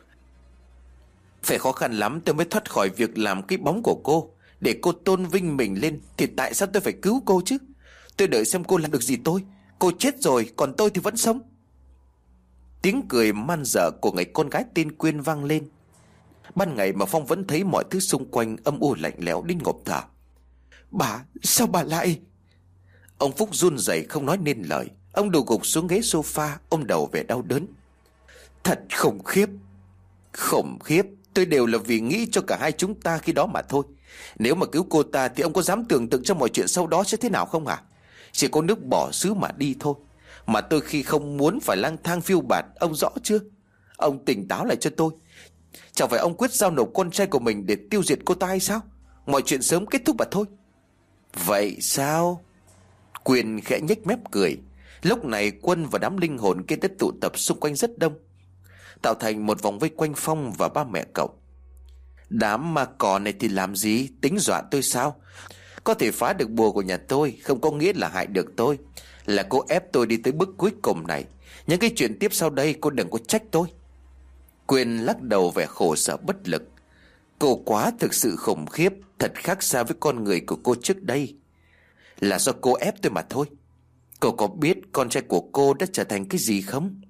Phải khó khăn lắm tôi mới thoát khỏi việc làm cái bóng của cô, để cô tôn vinh mình lên, thì tại sao tôi phải cứu cô chứ? Tôi đợi xem cô làm được gì tôi. Cô chết rồi, còn tôi thì vẫn sống. Tiếng cười man dợ của người con gái tên Quyên vang lên. Ban ngày mà Phong vẫn thấy mọi thứ xung quanh âm u lạnh lẽo đến ngộp thở. Bà, sao bà lại... Ông Phúc run rẩy không nói nên lời. Ông đổ gục xuống ghế sofa, ôm đầu vẻ đau đớn. Thật khủng khiếp. Khủng khiếp. Tôi đều là vì nghĩ cho cả hai chúng ta khi đó mà thôi. Nếu mà cứu cô ta thì ông có dám tưởng tượng cho mọi chuyện sau đó sẽ thế nào không hả? Chỉ có nước bỏ xứ mà đi thôi. Mà tôi khi không muốn phải lang thang phiêu bạt, ông rõ chưa? Ông tỉnh táo lại cho tôi. Chẳng phải ông quyết giao nộp con trai của mình để tiêu diệt cô ta hay sao? Mọi chuyện sớm kết thúc mà thôi. Vậy sao? Quyền khẽ nhếch mép cười. Lúc này Quân và đám linh hồn kia đã tụ tập xung quanh rất đông, tạo thành một vòng vây quanh Phong và ba mẹ cậu. Đám ma cò này thì làm gì? Tính dọa tôi sao? Có thể phá được bùa của nhà tôi không có nghĩa là hại được tôi. Là cô ép tôi đi tới bước cuối cùng này. Những cái chuyện tiếp sau đây cô đừng có trách tôi. Quyền lắc đầu vẻ khổ sở bất lực. Cô quá thực sự khủng khiếp, thật khác xa với con người của cô trước đây. Là do cô ép tôi mà thôi. Cô có biết con trai của cô đã trở thành cái gì không?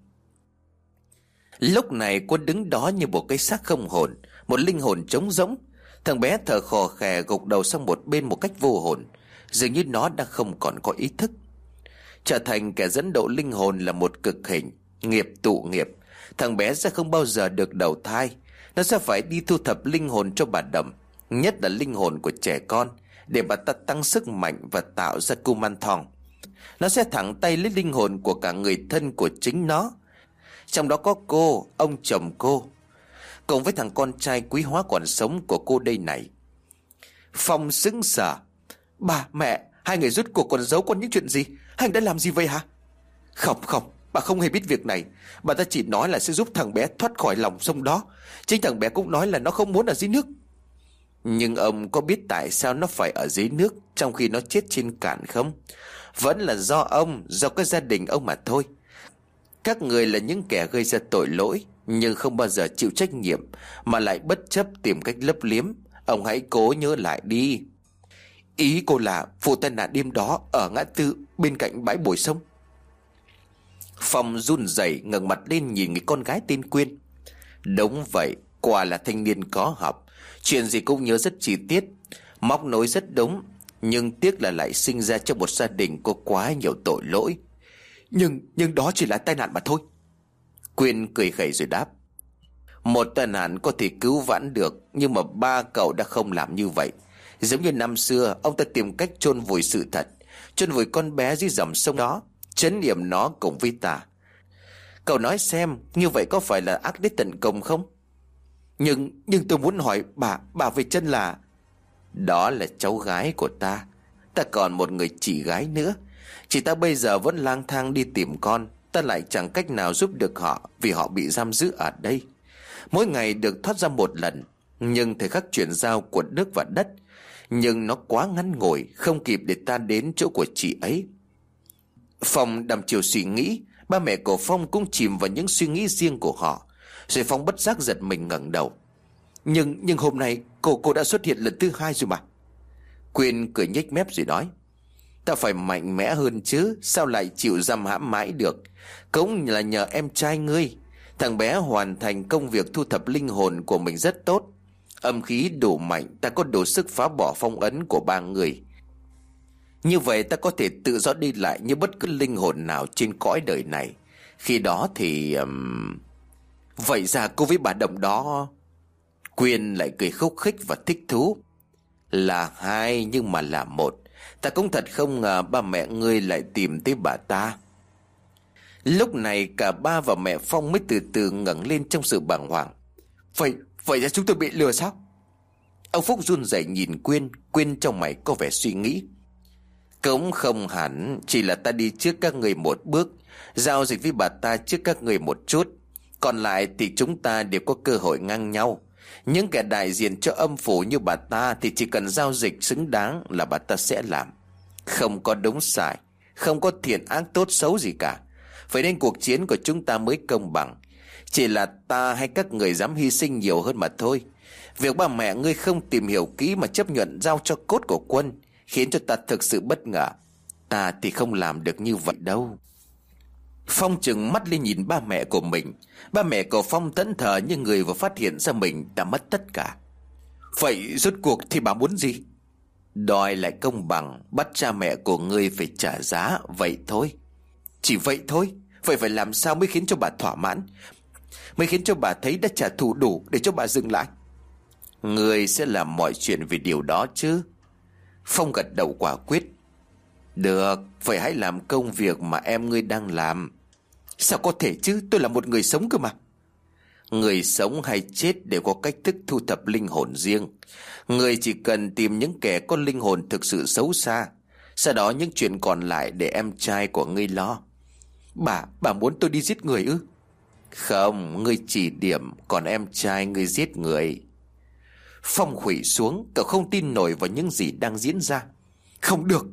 Lúc này Quân đứng đó như một cái xác không hồn, một linh hồn trống rỗng. Thằng bé thở khò khè gục đầu sang một bên một cách vô hồn, dường như nó đã không còn có ý thức. Trở thành kẻ dẫn độ linh hồn là một cực hình, nghiệp tụ nghiệp. Thằng bé sẽ không bao giờ được đầu thai. Nó sẽ phải đi thu thập linh hồn cho bà Đầm, nhất là linh hồn của trẻ con, để bà ta tăng sức mạnh và tạo ra Kumanthong. Nó sẽ thẳng tay lấy linh hồn của cả người thân của chính nó, trong đó có cô, ông chồng cô, cùng với thằng con trai quý hóa còn sống của cô đây này. Phong sững sờ. Bà, mẹ, hai người rốt cuộc còn giấu con những chuyện gì? Anh đã làm gì vậy hả? Không, bà không hề biết việc này. Bà ta chỉ nói là sẽ giúp thằng bé thoát khỏi lòng sông đó. Chính thằng bé cũng nói là nó không muốn ở dưới nước. Nhưng ông có biết tại sao nó phải ở dưới nước trong khi nó chết trên cạn không? Vẫn là do ông, do cái gia đình ông mà thôi. Các người là những kẻ gây ra tội lỗi, nhưng không bao giờ chịu trách nhiệm, mà lại bất chấp tìm cách lấp liếm. Ông hãy cố nhớ lại đi. Ý cô là vụ tai nạn đêm đó ở ngã tư bên cạnh bãi bồi sông. Phong run rẩy ngẩng mặt lên nhìn người con gái tên Quyên. Đúng vậy, quả là thanh niên có học, chuyện gì cũng nhớ rất chi tiết, móc nối rất đúng. Nhưng tiếc là lại sinh ra trong một gia đình có quá nhiều tội lỗi. Nhưng đó chỉ là tai nạn mà thôi. Quyên cười khẩy rồi đáp. Một tai nạn có thể cứu vãn được, nhưng mà ba cậu đã không làm như vậy. Giống như năm xưa ông ta tìm cách chôn vùi sự thật, chôn vùi con bé dưới dòng sông đó, trấn yểm nó cùng với ta. Cậu nói xem, như vậy có phải là ác đến tận cùng không? Nhưng tôi muốn hỏi bà về chân là... Đó là cháu gái của ta. Ta còn một người chị gái nữa. Chị ta bây giờ vẫn lang thang đi tìm con. Ta lại chẳng cách nào giúp được họ, vì họ bị giam giữ ở đây. Mỗi ngày được thoát ra một lần, nhưng thời khắc chuyển giao của nước và đất. Nhưng nó quá ngắn ngủi, không kịp để ta đến chỗ của chị ấy. Phong đăm chiều suy nghĩ. Ba mẹ của Phong cũng chìm vào những suy nghĩ riêng của họ. Rồi Phong bất giác giật mình ngẩng đầu. Nhưng hôm nay cô đã xuất hiện lần thứ hai rồi mà. Quyên cười nhếch mép rồi nói. Ta phải mạnh mẽ hơn chứ, sao lại chịu giam hãm mãi được. Cũng là nhờ em trai ngươi. Thằng bé hoàn thành công việc thu thập linh hồn của mình rất tốt. Âm khí đủ mạnh, ta có đủ sức phá bỏ phong ấn của ba người. Như vậy ta có thể tự do đi lại như bất cứ linh hồn nào trên cõi đời này. Khi đó thì... Vậy ra cô với bà Đồng đó... Quyên lại cười khúc khích và thích thú. Là hai nhưng mà là một. Ta cũng thật không ngờ ba mẹ ngươi lại tìm tới bà ta. Lúc này cả ba và mẹ Phong mới từ từ ngẩng lên trong sự bàng hoàng. Vậy là chúng tôi bị lừa sao? Ông Phúc run rẩy nhìn Quyên. Quyên trong mày có vẻ suy nghĩ. Cũng không hẳn, chỉ là ta đi trước các người một bước, giao dịch với bà ta trước các người một chút. Còn lại thì chúng ta đều có cơ hội ngang nhau. Những kẻ đại diện cho âm phủ như bà ta thì chỉ cần giao dịch xứng đáng là bà ta sẽ làm. Không có đúng sai, không có thiện ác tốt xấu gì cả. Vậy nên cuộc chiến của chúng ta mới công bằng. Chỉ là ta hay các người dám hy sinh nhiều hơn mà thôi. Việc ba mẹ ngươi không tìm hiểu kỹ mà chấp nhận giao cho cốt của Quân khiến cho ta thực sự bất ngờ. Ta thì không làm được như vậy đâu. Phong trừng mắt lên nhìn ba mẹ của mình. Ba mẹ của Phong thẫn thờ như người vừa phát hiện ra mình đã mất tất cả. Vậy rốt cuộc thì bà muốn gì? Đòi lại công bằng, bắt cha mẹ của ngươi phải trả giá, vậy thôi. Chỉ vậy thôi? Vậy phải làm sao mới khiến cho bà thỏa mãn, mới khiến cho bà thấy đã trả thù đủ để cho bà dừng lại? Ngươi sẽ làm mọi chuyện vì điều đó chứ? Phong gật đầu quả quyết. Được, vậy hãy làm công việc mà em ngươi đang làm. Sao có thể chứ, tôi là một người sống cơ mà. Người sống hay chết đều có cách thức thu thập linh hồn riêng. Người chỉ cần tìm những kẻ có linh hồn thực sự xấu xa. Sau đó những chuyện còn lại để em trai của ngươi lo. Bà muốn tôi đi giết người ư? Không, ngươi chỉ điểm, còn em trai ngươi giết người. Phong khuỵu xuống, cậu không tin nổi vào những gì đang diễn ra. Không được!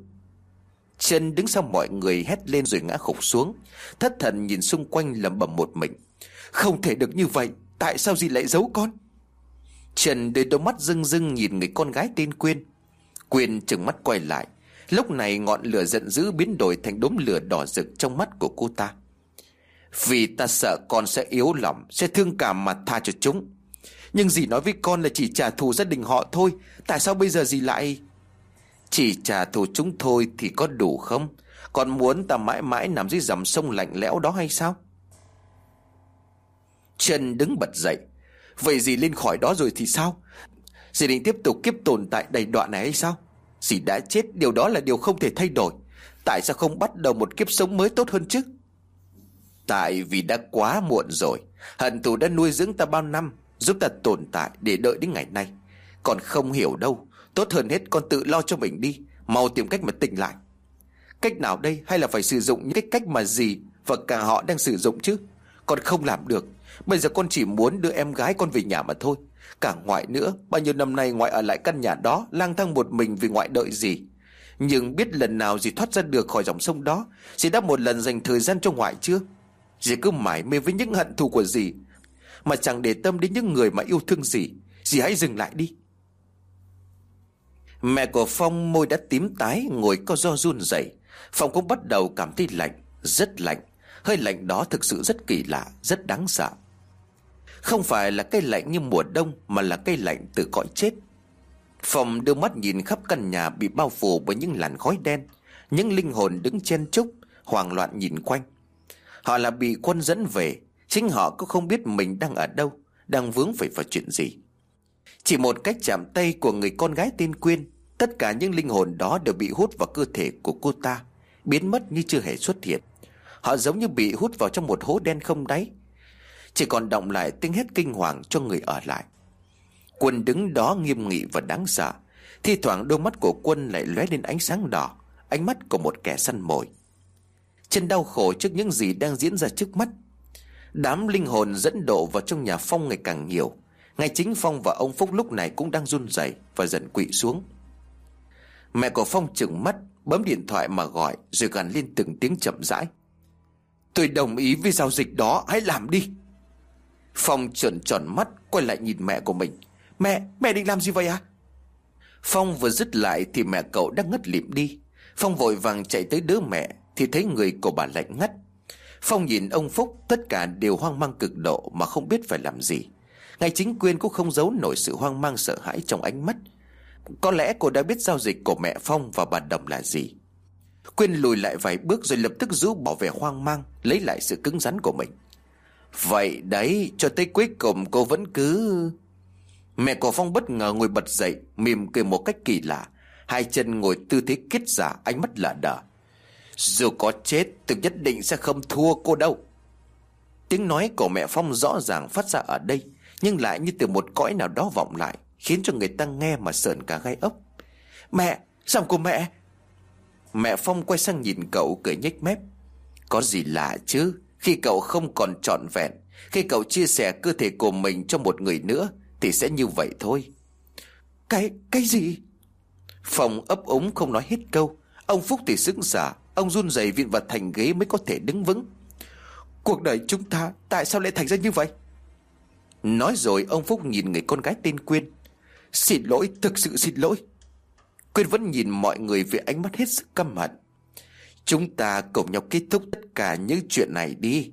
Trần đứng sau mọi người hét lên rồi ngã khục xuống. Thất thần nhìn xung quanh lẩm bẩm một mình. Không thể được như vậy, tại sao dì lại giấu con? Trần đôi đôi mắt rưng rưng nhìn người con gái tên Quyên. Quyên trừng mắt quay lại. Lúc này ngọn lửa giận dữ biến đổi thành đốm lửa đỏ rực trong mắt của cô ta. Vì ta sợ con sẽ yếu lòng, sẽ thương cảm mà tha cho chúng. Nhưng dì nói với con là chỉ trả thù gia đình họ thôi. Tại sao bây giờ dì lại... Chỉ trả thù chúng thôi thì có đủ không? Còn muốn ta mãi mãi nằm dưới dòng sông lạnh lẽo đó hay sao? Trần đứng bật dậy. Vậy dì lên khỏi đó rồi thì sao? Dì định tiếp tục kiếp tồn tại đầy đọa này hay sao? Dì đã chết, điều đó là điều không thể thay đổi. Tại sao không bắt đầu một kiếp sống mới tốt hơn chứ? Tại vì đã quá muộn rồi. Hận thù đã nuôi dưỡng ta bao năm, giúp ta tồn tại để đợi đến ngày nay. Con không hiểu đâu. Tốt hơn hết con tự lo cho mình đi. Mau tìm cách mà tỉnh lại. Cách nào đây? Hay là phải sử dụng những cái cách mà dì và cả họ đang sử dụng chứ? Con không làm được. Bây giờ con chỉ muốn đưa em gái con về nhà mà thôi. Cả ngoại nữa, bao nhiêu năm nay ngoại ở lại căn nhà đó, lang thang một mình vì ngoại đợi dì. Nhưng biết lần nào dì thoát ra được khỏi dòng sông đó, dì đã một lần dành thời gian cho ngoại chưa? Dì cứ mải mê với những hận thù của dì mà chẳng để tâm đến những người mà yêu thương dì. Dì hãy dừng lại đi. Mẹ của Phong môi đã tím tái, ngồi co ro run rẩy. Phong cũng bắt đầu cảm thấy lạnh, rất lạnh. Hơi lạnh đó thực sự rất kỳ lạ, rất đáng sợ. Không phải là cái lạnh như mùa đông, mà là cái lạnh từ cõi chết. Phong đưa mắt nhìn khắp căn nhà bị bao phủ bởi những làn khói đen. Những linh hồn đứng chen chúc, hoảng loạn nhìn quanh. Họ là bị Quân dẫn về. Chính họ cũng không biết mình đang ở đâu, đang vướng phải vào chuyện gì. Chỉ một cách chạm tay của người con gái tên Quyên, tất cả những linh hồn đó đều bị hút vào cơ thể của cô ta, biến mất như chưa hề xuất hiện. Họ giống như bị hút vào trong một hố đen không đáy, chỉ còn đọng lại tiếng hét kinh hoàng cho người ở lại. Quân đứng đó nghiêm nghị và đáng sợ. Thi thoảng đôi mắt của Quân lại lóe lên ánh sáng đỏ, ánh mắt của một kẻ săn mồi. Chân đau khổ trước những gì đang diễn ra trước mắt. Đám linh hồn dẫn độ vào trong nhà Phong ngày càng nhiều. Ngay chính Phong và ông Phúc lúc này cũng đang run rẩy và dần quỵ xuống. Mẹ của Phong trừng mắt, bấm điện thoại mà gọi, rồi gằn lên từng tiếng chậm rãi. Tôi đồng ý với giao dịch đó, hãy làm đi. Phong trợn tròn mắt, quay lại nhìn mẹ của mình. Mẹ định làm gì vậy à? Phong vừa dứt lại thì mẹ cậu đã ngất lịm đi. Phong vội vàng chạy tới đỡ mẹ thì thấy người của bà lạnh ngắt. Phong nhìn ông Phúc, tất cả đều hoang mang cực độ mà không biết phải làm gì. Ngay chính Quyên cũng không giấu nổi sự hoang mang sợ hãi trong ánh mắt. Có lẽ cô đã biết giao dịch của mẹ Phong và bà Đồng là gì. Quyên lùi lại vài bước rồi lập tức rũ bỏ vẻ hoang mang, lấy lại sự cứng rắn của mình. Vậy đấy, cho tới cuối cùng cô vẫn cứ... Mẹ của Phong bất ngờ ngồi bật dậy, mỉm cười một cách kỳ lạ. Hai chân ngồi tư thế kiết giả, ánh mắt lờ đờ. Dù có chết tôi nhất định sẽ không thua cô đâu. Tiếng nói của mẹ Phong rõ ràng phát ra ở đây, nhưng lại như từ một cõi nào đó vọng lại, khiến cho người ta nghe mà sởn cả gai ốc. Mẹ, giọng của mẹ. Mẹ Phong quay sang nhìn cậu cười nhếch mép. Có gì lạ chứ, khi cậu không còn trọn vẹn, khi cậu chia sẻ cơ thể của mình cho một người nữa thì sẽ như vậy thôi. Cái gì? Phong ấp úng không nói hết câu. Ông Phúc thì sững sờ, ông run rẩy vịn vào thành ghế mới có thể đứng vững. Cuộc đời chúng ta tại sao lại thành ra như vậy? Nói rồi ông Phúc nhìn người con gái tên Quyên. Xin lỗi, thực sự xin lỗi. Quyên vẫn nhìn mọi người với ánh mắt hết sức căm hận. Chúng ta cùng nhau kết thúc tất cả những chuyện này đi.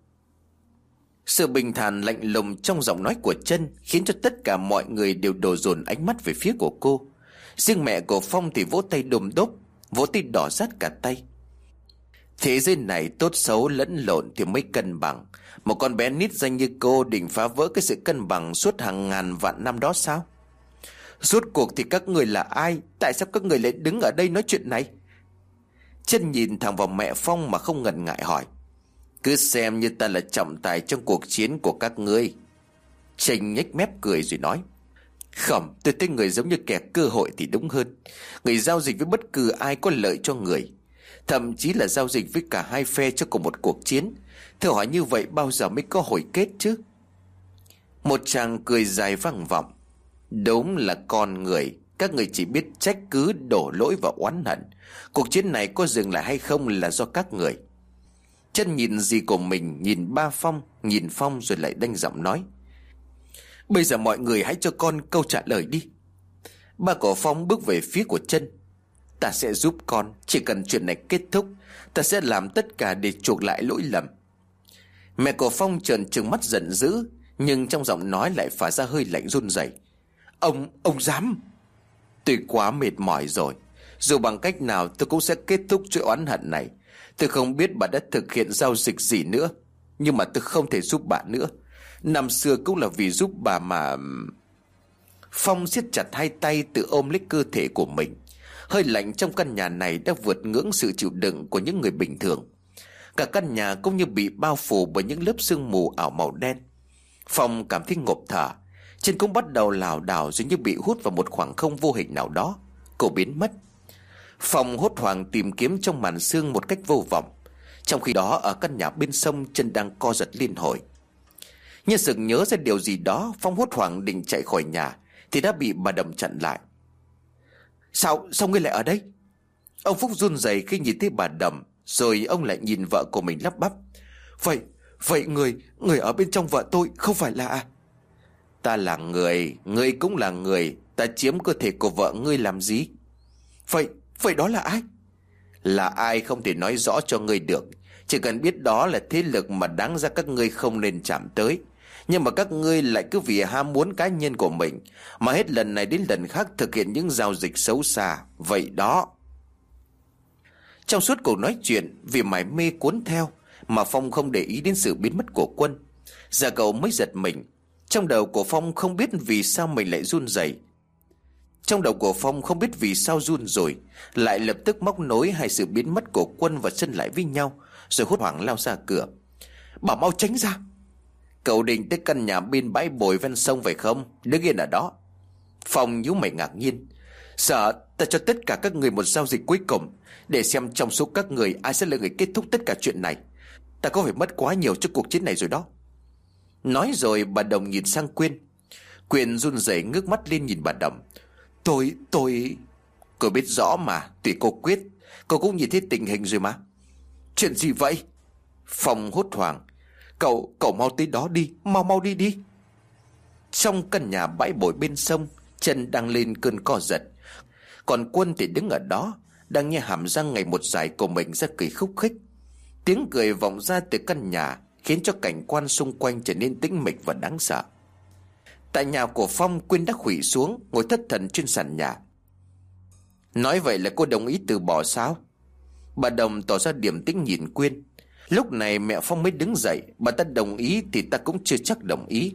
Sự bình thản lạnh lùng trong giọng nói của Trân khiến cho tất cả mọi người đều đổ dồn ánh mắt về phía của cô. Riêng mẹ của Phong thì vỗ tay đùm đốp, vỗ tay đỏ rát cả tay. Thế giới này tốt xấu lẫn lộn thì mới cân bằng. Một con bé nít danh như cô định phá vỡ cái sự cân bằng suốt hàng ngàn vạn năm đó sao? Rốt cuộc thì các người là ai? Tại sao các người lại đứng ở đây nói chuyện này? Trân nhìn thẳng vào mẹ Phong mà không ngần ngại hỏi. Cứ xem như ta là trọng tài trong cuộc chiến của các ngươi. Tranh nhếch mép cười rồi nói. Không, tôi thấy người giống như kẻ cơ hội thì đúng hơn. Người giao dịch với bất cứ ai có lợi cho người, thậm chí là giao dịch với cả hai phe cho cùng một cuộc chiến. Thử hỏi như vậy bao giờ mới có hồi kết chứ? Một tràng cười dài vang vọng. Đúng là con người, các người chỉ biết trách cứ, đổ lỗi và oán hận. Cuộc chiến này có dừng lại hay không là do các người. Chân nhìn dì của mình, nhìn ba Phong, nhìn Phong rồi lại đanh giọng nói. Bây giờ mọi người hãy cho con câu trả lời đi. Ba của Phong bước về phía của Chân. Ta sẽ giúp con, chỉ cần chuyện này kết thúc, ta sẽ làm tất cả để chuộc lại lỗi lầm. Mẹ của Phong trợn trừng mắt giận dữ, nhưng trong giọng nói lại phả ra hơi lạnh run rẩy. Ông dám? Tôi quá mệt mỏi rồi. Dù bằng cách nào tôi cũng sẽ kết thúc chuỗi oán hận này. Tôi không biết bà đã thực hiện giao dịch gì nữa, nhưng mà tôi không thể giúp bà nữa. Năm xưa cũng là vì giúp bà mà... Phong siết chặt hai tay tự ôm lấy cơ thể của mình. Hơi lạnh trong căn nhà này đã vượt ngưỡng sự chịu đựng của những người bình thường. Cả căn nhà cũng như bị bao phủ bởi những lớp sương mù ảo màu đen. Phong cảm thấy ngộp thở, chân cũng bắt đầu lảo đảo dường như bị hút vào một khoảng không vô hình nào đó. Cô biến mất. Phong hốt hoảng tìm kiếm trong màn sương một cách vô vọng. Trong khi đó ở căn nhà bên sông, chân đang co giật liên hồi. Như sực nhớ ra điều gì đó, Phong hốt hoảng định chạy khỏi nhà thì đã bị bà Đầm chặn lại. Sao ngươi lại ở đây? Ông Phúc run rẩy khi nhìn thấy bà Đầm, rồi ông lại nhìn vợ của mình lắp bắp. Vậy người ở bên trong vợ tôi không phải là... Ta là người, ngươi cũng là người. Ta chiếm cơ thể của vợ ngươi làm gì? Vậy đó là ai? Là ai không thể nói rõ cho ngươi được. Chỉ cần biết đó là thế lực mà đáng ra các ngươi không nên chạm tới. Nhưng mà các ngươi lại cứ vì ham muốn cá nhân của mình mà hết lần này đến lần khác thực hiện những giao dịch xấu xa. Vậy đó. Trong suốt cuộc nói chuyện, vì mải mê cuốn theo mà Phong không để ý đến sự biến mất của Quân. Giờ cậu mới giật mình. Trong đầu của Phong không biết vì sao mình lại run rẩy. Trong đầu của Phong không biết vì sao run rồi, lại lập tức móc nối hai sự biến mất của Quân và Chân lại với nhau, rồi hốt hoảng lao ra cửa. Bảo mau tránh ra. Cậu định tới căn nhà bên bãi bồi ven sông phải không? Đứng yên ở đó. Phong nhíu mày ngạc nhiên. Sợ ta cho tất cả các người một giao dịch cuối cùng, để xem trong số các người ai sẽ là người kết thúc tất cả chuyện này. Ta có phải mất quá nhiều cho cuộc chiến này rồi đó. Nói rồi bà Đồng nhìn sang Quyên. Quyên run rẩy ngước mắt lên nhìn bà Đồng. Tôi... Cô biết rõ mà, tùy cô quyết. Cô cũng nhìn thấy tình hình rồi mà. Chuyện gì vậy? Phong hốt hoảng. Cậu mau tới đó đi, mau đi. Trong căn nhà bãi bồi bên sông, Chân đang lên cơn co giật. Còn Quân thì đứng ở đó, đang nghe hàm răng ngày một dài của mình ra cười khúc khích. Tiếng cười vọng ra từ căn nhà khiến cho cảnh quan xung quanh trở nên tĩnh mịch và đáng sợ. Tại nhà của Phong, Quyên đã khuỵu xuống, ngồi thất thần trên sàn nhà. Nói vậy là cô đồng ý từ bỏ sao? Bà Đồng tỏ ra điềm tĩnh nhìn Quyên. Lúc này mẹ Phong mới đứng dậy. Bà ta đồng ý thì ta cũng chưa chắc đồng ý.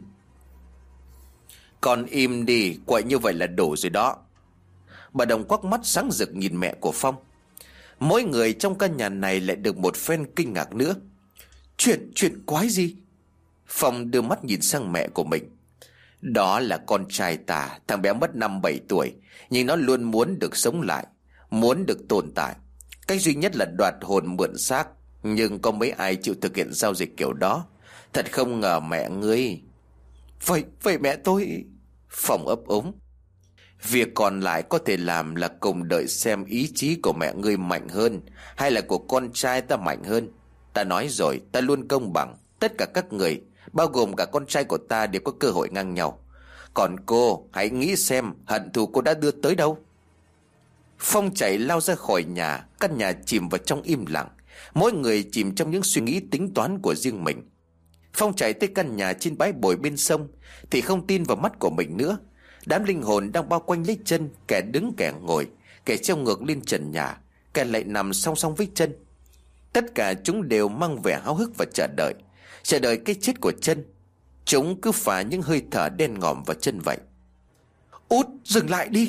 Con im đi, quậy như vậy là đủ rồi đó. Bà Đồng quắc mắt sáng rực nhìn mẹ của Phong. Mỗi người trong căn nhà này lại được một phen kinh ngạc nữa. Chuyện quái gì? Phong đưa mắt nhìn sang mẹ của mình. Đó là con trai ta. Thằng bé mất 5-7 tuổi, nhưng nó luôn muốn được sống lại, muốn được tồn tại. Cách duy nhất là đoạt hồn mượn xác, nhưng có mấy ai chịu thực hiện giao dịch kiểu đó. Thật không ngờ mẹ ngươi. Vậy mẹ tôi... Phong ấp úng. Việc còn lại có thể làm là cùng đợi xem ý chí của mẹ ngươi mạnh hơn hay là của con trai ta mạnh hơn. Ta nói rồi, ta luôn công bằng. Tất cả các người, bao gồm cả con trai của ta, đều có cơ hội ngang nhau. Còn cô, hãy nghĩ xem hận thù cô đã đưa tới đâu. Phong chạy lao ra khỏi nhà. Căn nhà chìm vào trong im lặng. Mỗi người chìm trong những suy nghĩ tính toán của riêng mình. Phong chạy tới căn nhà trên bãi bồi bên sông thì không tin vào mắt của mình nữa. Đám linh hồn đang bao quanh lấy chân, kẻ đứng kẻ ngồi, kẻ treo ngược lên trần nhà, kẻ lại nằm song song với chân. Tất cả chúng đều mang vẻ háo hức và chờ đợi cái chết của chân. Chúng cứ phả những hơi thở đen ngòm vào chân vậy. Út, dừng lại đi!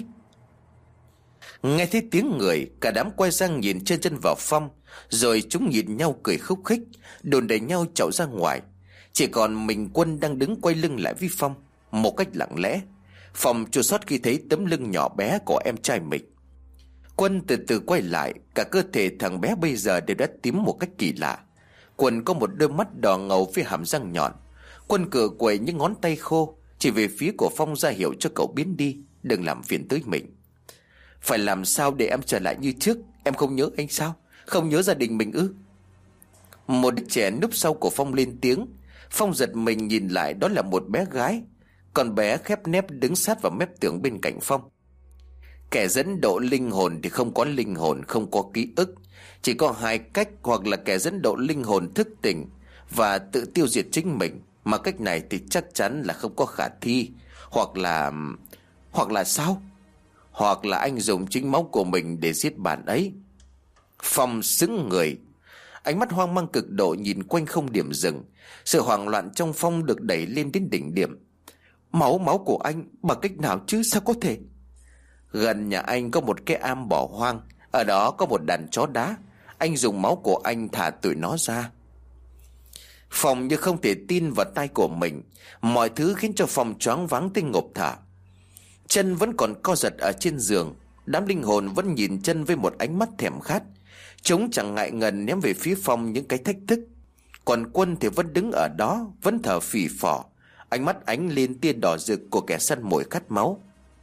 Nghe thấy tiếng người, cả đám quay sang nhìn chân vào Phong, rồi chúng nhìn nhau cười khúc khích, đồn đẩy nhau chạy ra ngoài. Chỉ còn mình Quân đang đứng quay lưng lại với Phong, một cách lặng lẽ. Phong chua xót khi thấy tấm lưng nhỏ bé của em trai mình. Quân từ từ quay lại. Cả cơ thể thằng bé bây giờ đều đã tím một cách kỳ lạ. Quân có một đôi mắt đỏ ngầu với hàm răng nhọn. Quân cựa quậy những ngón tay khô, chỉ về phía của Phong ra hiệu cho cậu biến đi, đừng làm phiền tới mình. Phải làm sao để em trở lại như trước? Em không nhớ anh sao? Không nhớ gia đình mình ư? Một đứa trẻ núp sau của Phong lên tiếng. Phong giật mình nhìn lại, đó là một bé gái. Con bé khép nép đứng sát vào mép tường bên cạnh Phong. Kẻ dẫn độ linh hồn thì không có linh hồn, không có ký ức. Chỉ có hai cách: hoặc là kẻ dẫn độ linh hồn thức tỉnh và tự tiêu diệt chính mình, mà cách này thì chắc chắn là không có khả thi. Hoặc là sao? Hoặc là anh dùng chính máu của mình để giết bạn ấy. Phong sững người, ánh mắt hoang mang cực độ nhìn quanh không điểm dừng. Sự hoảng loạn trong Phong được đẩy lên đến đỉnh điểm. Máu của anh bằng cách nào chứ? Sao có thể? Gần nhà anh có một cái am bỏ hoang, ở đó có một đàn chó đá. Anh dùng máu của anh thả tụi nó ra. Phong như không thể tin vào tai của mình. Mọi thứ khiến cho Phong choáng váng tới ngộp thở. Chân vẫn còn co giật ở trên giường. Đám linh hồn vẫn nhìn chân với một ánh mắt thèm khát. Chúng chẳng ngại ngần ném về phía Phong những cái thách thức. Còn Quân thì vẫn đứng ở đó, vẫn thở phì phò, ánh mắt ánh lên tia đỏ rực của kẻ săn mồi khát máu.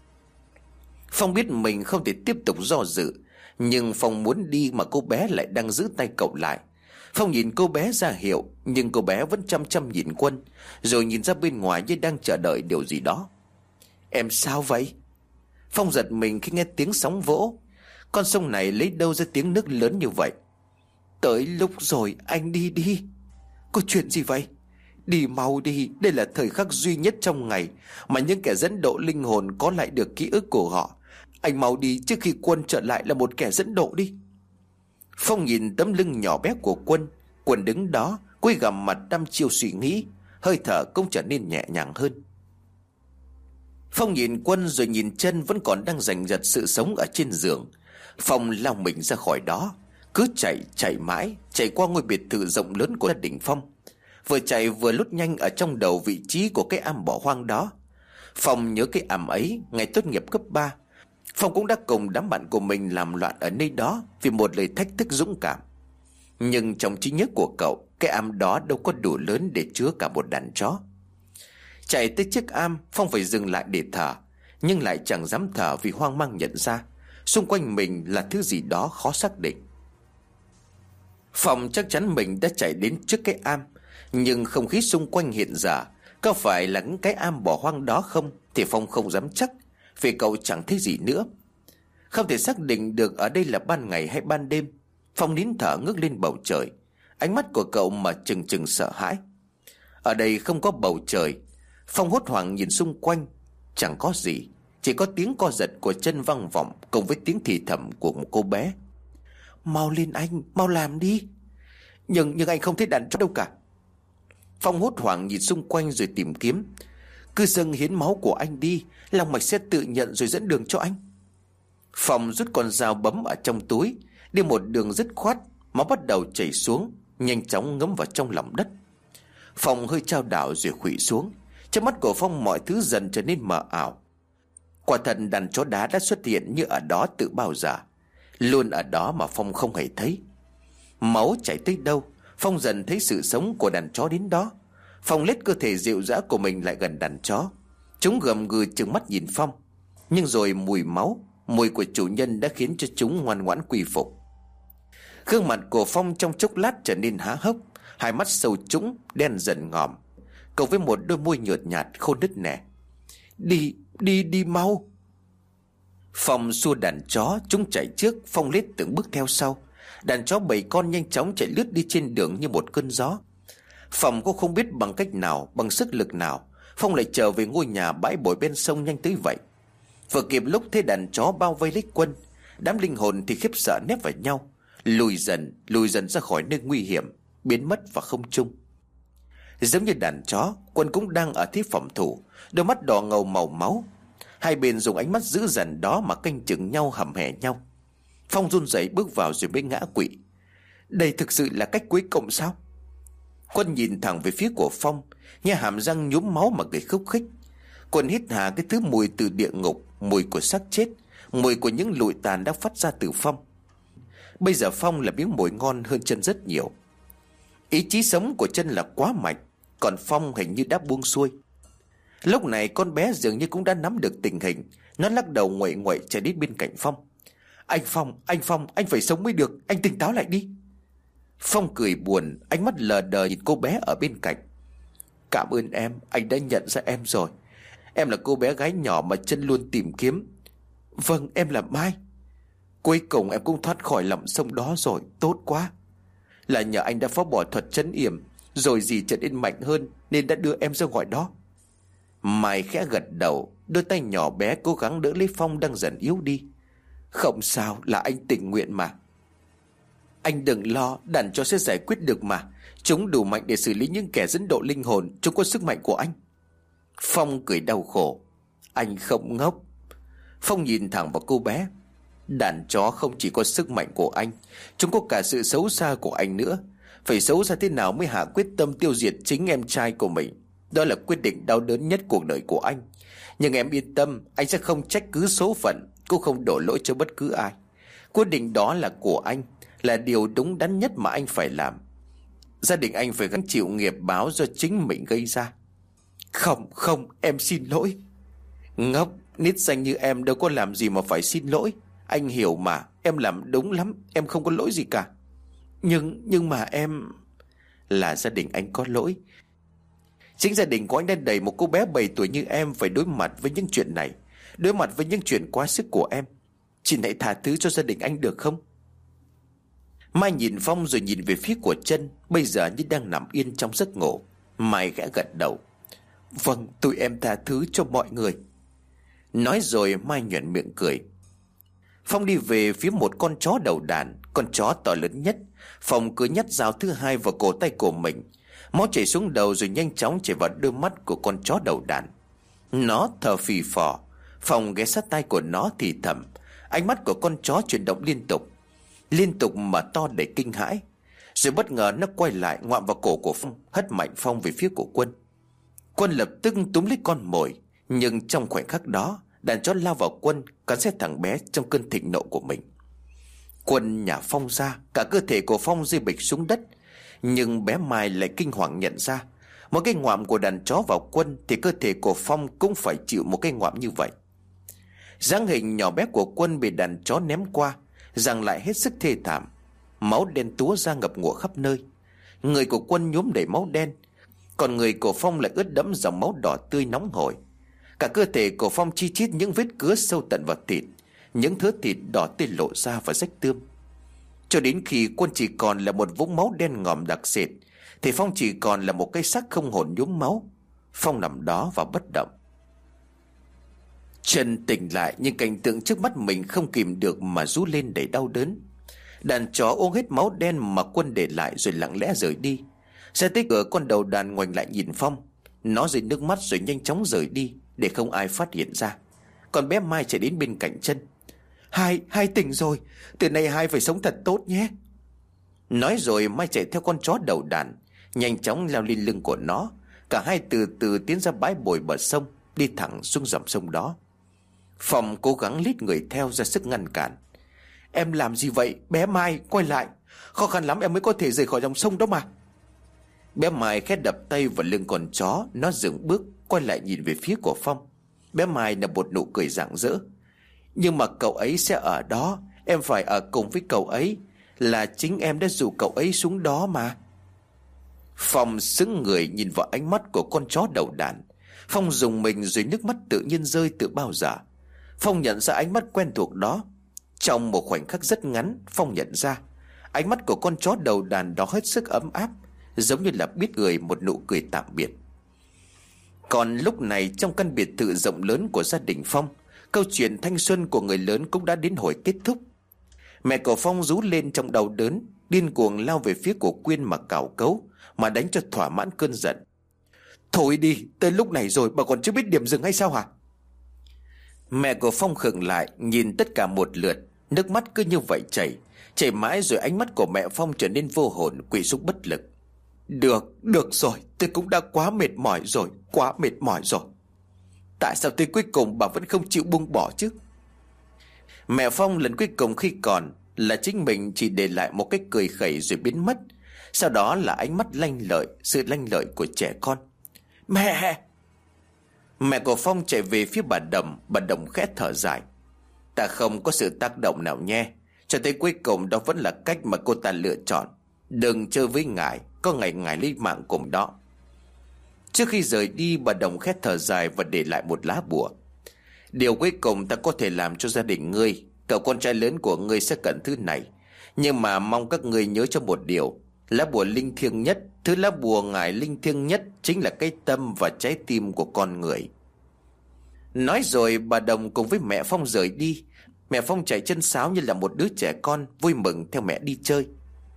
Phong biết mình không thể tiếp tục do dự, nhưng Phong muốn đi mà cô bé lại đang giữ tay cậu lại. Phong nhìn cô bé ra hiệu, nhưng cô bé vẫn chăm chăm nhìn Quân, rồi nhìn ra bên ngoài như đang chờ đợi điều gì đó. Em sao vậy? Phong giật mình khi nghe tiếng sóng vỗ. Con sông này lấy đâu ra tiếng nước lớn như vậy? Tới lúc rồi, anh đi. Có chuyện gì vậy? Đi mau đi, đây là thời khắc duy nhất trong ngày mà những kẻ dẫn độ linh hồn có lại được ký ức của họ. Anh mau đi trước khi Quân trở lại là một kẻ dẫn độ đi. Phong nhìn tấm lưng nhỏ bé của Quân. Quân đứng đó, cúi gằm mặt đăm chiêu suy nghĩ, hơi thở cũng trở nên nhẹ nhàng hơn. Phong nhìn Quân rồi nhìn chân vẫn còn đang giành giật sự sống ở trên giường. Phong lao mình ra khỏi đó, cứ chạy mãi, chạy qua ngôi biệt thự rộng lớn của gia đình Phong. Vừa chạy vừa lút nhanh ở trong đầu vị trí của cái am bỏ hoang đó. Phong nhớ cái am ấy, ngày tốt nghiệp cấp 3, Phong cũng đã cùng đám bạn của mình làm loạn ở nơi đó vì một lời thách thức dũng cảm. Nhưng trong trí nhớ của cậu, cái am đó đâu có đủ lớn để chứa cả một đàn chó. Chạy tới chiếc am, Phong phải dừng lại để thở, nhưng lại chẳng dám thở vì hoang mang nhận ra xung quanh mình là thứ gì đó khó xác định. Phong chắc chắn mình đã chạy đến trước cái am, nhưng không khí xung quanh hiện giờ có phải là những cái am bỏ hoang đó không thì Phong không dám chắc, vì cậu chẳng thấy gì nữa. Không thể xác định được ở đây là ban ngày hay ban đêm. Phong nín thở ngước lên bầu trời, ánh mắt của cậu mà chừng sợ hãi. Ở đây không có bầu trời. Phong hốt hoảng nhìn xung quanh, chẳng có gì, chỉ có tiếng co giật của chân vang vọng cùng với tiếng thì thầm của một cô bé. Mau lên anh, mau làm đi. Nhưng anh không thấy đàn chó đâu cả. Phong hốt hoảng nhìn xung quanh rồi tìm kiếm. Cứ dâng hiến máu của anh đi, lòng mạch sẽ tự nhận rồi dẫn đường cho anh. Phong rút con dao bấm ở trong túi, Đi một đường dứt khoát, máu bắt đầu chảy xuống, nhanh chóng ngấm vào trong lòng đất. Phong hơi chao đảo rồi khuỵu xuống. Trong mắt của Phong mọi thứ dần trở nên mờ ảo. Quả thật đàn chó đá đã xuất hiện như ở đó từ bao giờ, luôn ở đó mà Phong không hề thấy. Máu chảy tới đâu, Phong dần thấy sự sống của đàn chó đến đó. Phong lết cơ thể dịu dã của mình lại gần đàn chó. Chúng gầm gừ trừng mắt nhìn Phong. Nhưng rồi mùi máu, mùi của chủ nhân đã khiến cho chúng ngoan ngoãn quy phục. Gương mặt của Phong trong chốc lát trở nên há hốc, hai mắt sâu trũng, đen dần ngòm, cộng với một đôi môi nhợt nhạt khô nứt nẻ. Đi mau. Phong xua đàn chó, chúng chạy trước, Phong lết từng bước theo sau. Đàn chó 7 con nhanh chóng chạy lướt đi trên đường như một cơn gió. Phong cũng không biết bằng cách nào, bằng sức lực nào, Phong lại trở về ngôi nhà bãi bồi bên sông nhanh tới vậy. Vừa kịp lúc thấy đàn chó bao vây lấy Quân, đám linh hồn thì khiếp sợ nép vào nhau, lùi dần ra khỏi nơi nguy hiểm, biến mất vào không trung. Giống như đàn chó, Quân cũng đang ở thế phòng thủ, đôi mắt đỏ ngầu màu máu. Hai bên dùng ánh mắt dữ dằn đó mà canh chừng nhau, hầm hè nhau. Phong run rẩy bước vào rồi mới ngã quỵ. Đây thực sự là cách cuối cùng sao? Quân nhìn thẳng về phía của Phong, nghe hàm răng nhúm máu mà cười khúc khích. Quân hít hà cái thứ mùi từ địa ngục, mùi của xác chết, mùi của những lụi tàn đã phát ra từ Phong. Bây giờ Phong là miếng mồi ngon hơn chân rất nhiều. Ý chí sống của chân là quá mạnh, còn Phong hình như đã buông xuôi. Lúc này con bé dường như cũng đã nắm được tình hình. Nó lắc đầu nguậy nguậy chạy đến bên cạnh Phong. Anh Phong, anh phải sống mới được, anh tỉnh táo lại đi. Phong cười buồn, ánh mắt lờ đờ nhìn cô bé ở bên cạnh. Cảm ơn em, anh đã nhận ra em rồi. Em là cô bé gái nhỏ mà chân luôn tìm kiếm. Vâng, em là Mai. Cuối cùng em cũng thoát khỏi lòng sông đó rồi, tốt quá. Là nhờ anh đã phá bỏ thuật trấn yểm, rồi dì trở nên mạnh hơn nên đã đưa em ra ngoài đó. Mai khẽ gật đầu, đôi tay nhỏ bé cố gắng đỡ lấy Phong đang dần yếu đi. Không sao, là anh tình nguyện mà. Anh đừng lo, đàn chó sẽ giải quyết được mà. Chúng đủ mạnh để xử lý những kẻ dẫn độ linh hồn. Chúng có sức mạnh của anh. Phong cười đau khổ. Anh không ngốc. Phong nhìn thẳng vào cô bé. Đàn chó không chỉ có sức mạnh của anh, chúng có cả sự xấu xa của anh nữa. Phải xấu xa thế nào mới hạ quyết tâm tiêu diệt chính em trai của mình. Đó là quyết định đau đớn nhất cuộc đời của anh. Nhưng em yên tâm, anh sẽ không trách cứ số phận, cũng không đổ lỗi cho bất cứ ai. Quyết định đó là của anh, là điều đúng đắn nhất mà anh phải làm. Gia đình anh phải gánh chịu nghiệp báo do chính mình gây ra. Không, em xin lỗi. Ngốc, nít xanh như em đâu có làm gì mà phải xin lỗi. Anh hiểu mà, em làm đúng lắm, em không có lỗi gì cả. Nhưng mà em... Là gia đình anh có lỗi. Chính gia đình của anh đã đẩy một cô bé 7 tuổi như em phải đối mặt với những chuyện này, đối mặt với những chuyện quá sức của em. Chị hãy tha thứ cho gia đình anh được không? Mai nhìn Phong rồi nhìn về phía của Chân, bây giờ như đang nằm yên trong giấc ngủ. Mai khẽ gật đầu. Vâng, tụi em tha thứ cho mọi người. Nói rồi Mai nhoẻn miệng cười. Phong đi về phía một con chó đầu đàn, con chó to lớn nhất. Phong cứ nhát dao thứ hai vào cổ tay của mình. Máu chảy xuống đầu rồi nhanh chóng chảy vào đôi mắt của con chó đầu đàn. Nó thở phì phò. Phong ghé sát tai của nó thì thầm. Ánh mắt của con chó chuyển động liên tục mà to để kinh hãi. Rồi bất ngờ nó quay lại ngoạm vào cổ của Phong, hất mạnh Phong về phía của Quân. Quân lập tức túm lấy con mồi, nhưng trong khoảnh khắc đó, đàn chó lao vào Quân, cắn xé thằng bé trong cơn thịnh nộ của mình. Quân nhả Phong ra, cả cơ thể của Phong rơi bịch xuống đất. Nhưng bé Mai lại kinh hoàng nhận ra, một cái ngoạm của đàn chó vào Quân thì cơ thể của Phong cũng phải chịu một cái ngoạm như vậy. Dáng hình nhỏ bé của Quân bị đàn chó ném qua, giằng lại hết sức thê thảm. Máu đen túa ra ngập ngụa khắp nơi. Người của Quân nhuốm đầy máu đen, còn người của Phong lại ướt đẫm dòng máu đỏ tươi nóng hổi. Cả cơ thể của Phong chi chít những vết cứa sâu tận vào thịt, những thớ thịt đỏ tươi lộ ra và rách tươm. Cho đến khi Quân chỉ còn là một vũng máu đen ngòm đặc sệt, thì Phong chỉ còn là một cái xác không hồn nhuốm máu. Phong nằm đó và bất động. Trần tỉnh lại, nhưng cảnh tượng trước mắt mình không kìm được mà rú lên đầy đau đớn. Đàn chó uống hết máu đen mà Quân để lại rồi lặng lẽ rời đi. Ra tới cửa, con đầu đàn ngoảnh lại nhìn Phong. Nó rơi nước mắt rồi nhanh chóng rời đi để không ai phát hiện ra. Còn bé Mai chạy đến bên cạnh Chân. Hai tỉnh rồi. Từ nay hai phải sống thật tốt nhé. Nói rồi Mai chạy theo con chó đầu đàn, nhanh chóng leo lên lưng của nó. Cả hai từ từ tiến ra bãi bồi bờ sông, đi thẳng xuống dòng sông đó. Phong cố gắng lít người theo ra sức ngăn cản. Em làm gì vậy bé Mai, quay lại. Khó khăn lắm em mới có thể rời khỏi dòng sông đó mà. Bé Mai khẽ đập tay vào lưng con chó. Nó dừng bước quay lại nhìn về phía của Phong. Bé Mai nở một nụ cười rạng rỡ. Nhưng mà cậu ấy sẽ ở đó. Em phải ở cùng với cậu ấy. Là chính em đã dụ cậu ấy xuống đó mà. Phong sững người nhìn vào ánh mắt của con chó đầu đàn. Phong rùng mình rồi nước mắt tự nhiên rơi từ bao giờ. Phong nhận ra ánh mắt quen thuộc đó. Trong một khoảnh khắc rất ngắn, Phong nhận ra ánh mắt của con chó đầu đàn đó hết sức ấm áp, giống như là biết gửi một nụ cười tạm biệt. Còn lúc này trong căn biệt thự rộng lớn của gia đình Phong, câu chuyện thanh xuân của người lớn cũng đã đến hồi kết thúc. Mẹ của Phong rú lên trong đau đớn, điên cuồng lao về phía của Quyên mà cào cấu, mà đánh cho thỏa mãn cơn giận. Thôi đi, tới lúc này rồi bà còn chưa biết điểm dừng hay sao hả? Mẹ của Phong khựng lại, nhìn tất cả một lượt. Nước mắt cứ như vậy chảy mãi, rồi ánh mắt của mẹ Phong trở nên vô hồn, quỳ xuống bất lực. Được rồi, tôi cũng đã quá mệt mỏi rồi. Tại sao tới cuối cùng bà vẫn không chịu buông bỏ chứ? Mẹ Phong lần cuối cùng khi còn là chính mình chỉ để lại một cái cười khẩy rồi biến mất. Sau đó là ánh mắt lanh lợi, sự lanh lợi của trẻ con. Mẹ của Phong chạy về phía bà Đồng khẽ thở dài. Ta không có sự tác động nào nhé. Cho tới cuối cùng đó vẫn là cách mà cô ta lựa chọn. Đừng chơi với ngài, có ngày ngài lấy mạng cùng đó. Trước khi rời đi, bà Đồng khẽ thở dài và để lại một lá bùa. Điều cuối cùng ta có thể làm cho gia đình ngươi, cậu con trai lớn của ngươi sẽ cần thứ này. Nhưng mà mong các ngươi nhớ cho một điều. Lá bùa linh thiêng nhất, thứ lá bùa ngài linh thiêng nhất chính là cái tâm và trái tim của con người. Nói rồi bà Đồng cùng với mẹ Phong rời đi. Mẹ Phong chạy chân sáo như là một đứa trẻ con, vui mừng theo mẹ đi chơi.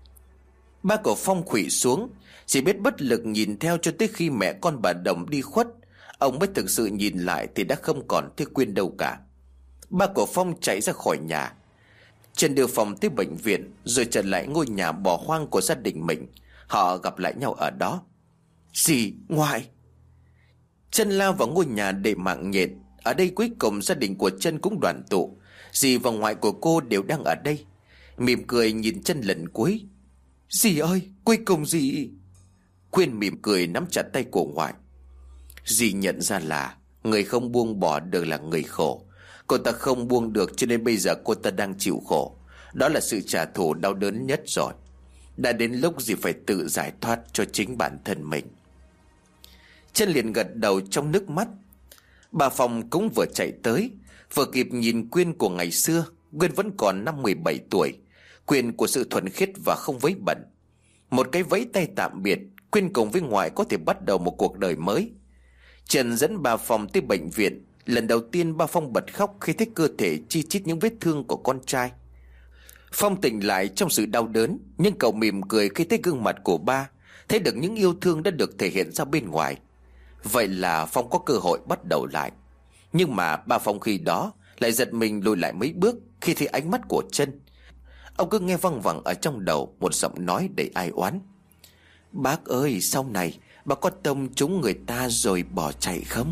Ba của Phong khuỵu xuống, chỉ biết bất lực nhìn theo cho tới khi mẹ con bà Đồng đi khuất. Ông mới thực sự nhìn lại thì đã không còn thấy Quyên đâu cả. Ba của Phong chạy ra khỏi nhà, trên đường Phong tới bệnh viện, rồi trở lại ngôi nhà bỏ hoang của gia đình mình. Họ gặp lại nhau ở đó. Dì, ngoại. Trân lao vào ngôi nhà để mạng nhện. Ở đây cuối cùng gia đình của Trân cũng đoàn tụ. Dì và ngoại của cô đều đang ở đây. Mỉm cười nhìn Trân lần cuối. Dì ơi, cuối cùng dì. Quyên mỉm cười nắm chặt tay của ngoại. Dì nhận ra là người không buông bỏ được là người khổ. Cô ta không buông được cho nên bây giờ cô ta đang chịu khổ. Đó là sự trả thù đau đớn nhất rồi. Đã đến lúc dì phải tự giải thoát cho chính bản thân mình. Trân liền gật đầu trong nước mắt. Bà Phong cũng vừa chạy tới, vừa kịp nhìn Quyên của ngày xưa. Quyên vẫn còn năm 17 tuổi, Quyên của sự thuần khiết và không vấy bẩn. Một cái vẫy tay tạm biệt, Quyên cùng với ngoại có thể bắt đầu một cuộc đời mới. Trần dẫn bà Phong tới bệnh viện. Lần đầu tiên bà Phong bật khóc khi thấy cơ thể chi chít những vết thương của con trai. Phong tỉnh lại trong sự đau đớn, nhưng cậu mỉm cười khi thấy gương mặt của ba, thấy được những yêu thương đã được thể hiện ra bên ngoài. Vậy là Phong có cơ hội bắt đầu lại. Nhưng mà ba Phong khi đó lại giật mình lùi lại mấy bước khi thấy ánh mắt của Trân. Ông cứ nghe văng vẳng ở trong đầu một giọng nói đầy ai oán. Bác ơi, sau này bác có tông trúng người ta rồi bỏ chạy không?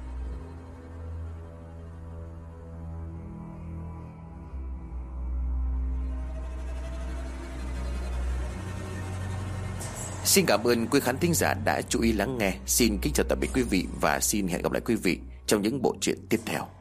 Xin cảm ơn quý khán thính giả đã chú ý lắng nghe. Xin kính chào tạm biệt quý vị và xin hẹn gặp lại quý vị trong những bộ truyện tiếp theo.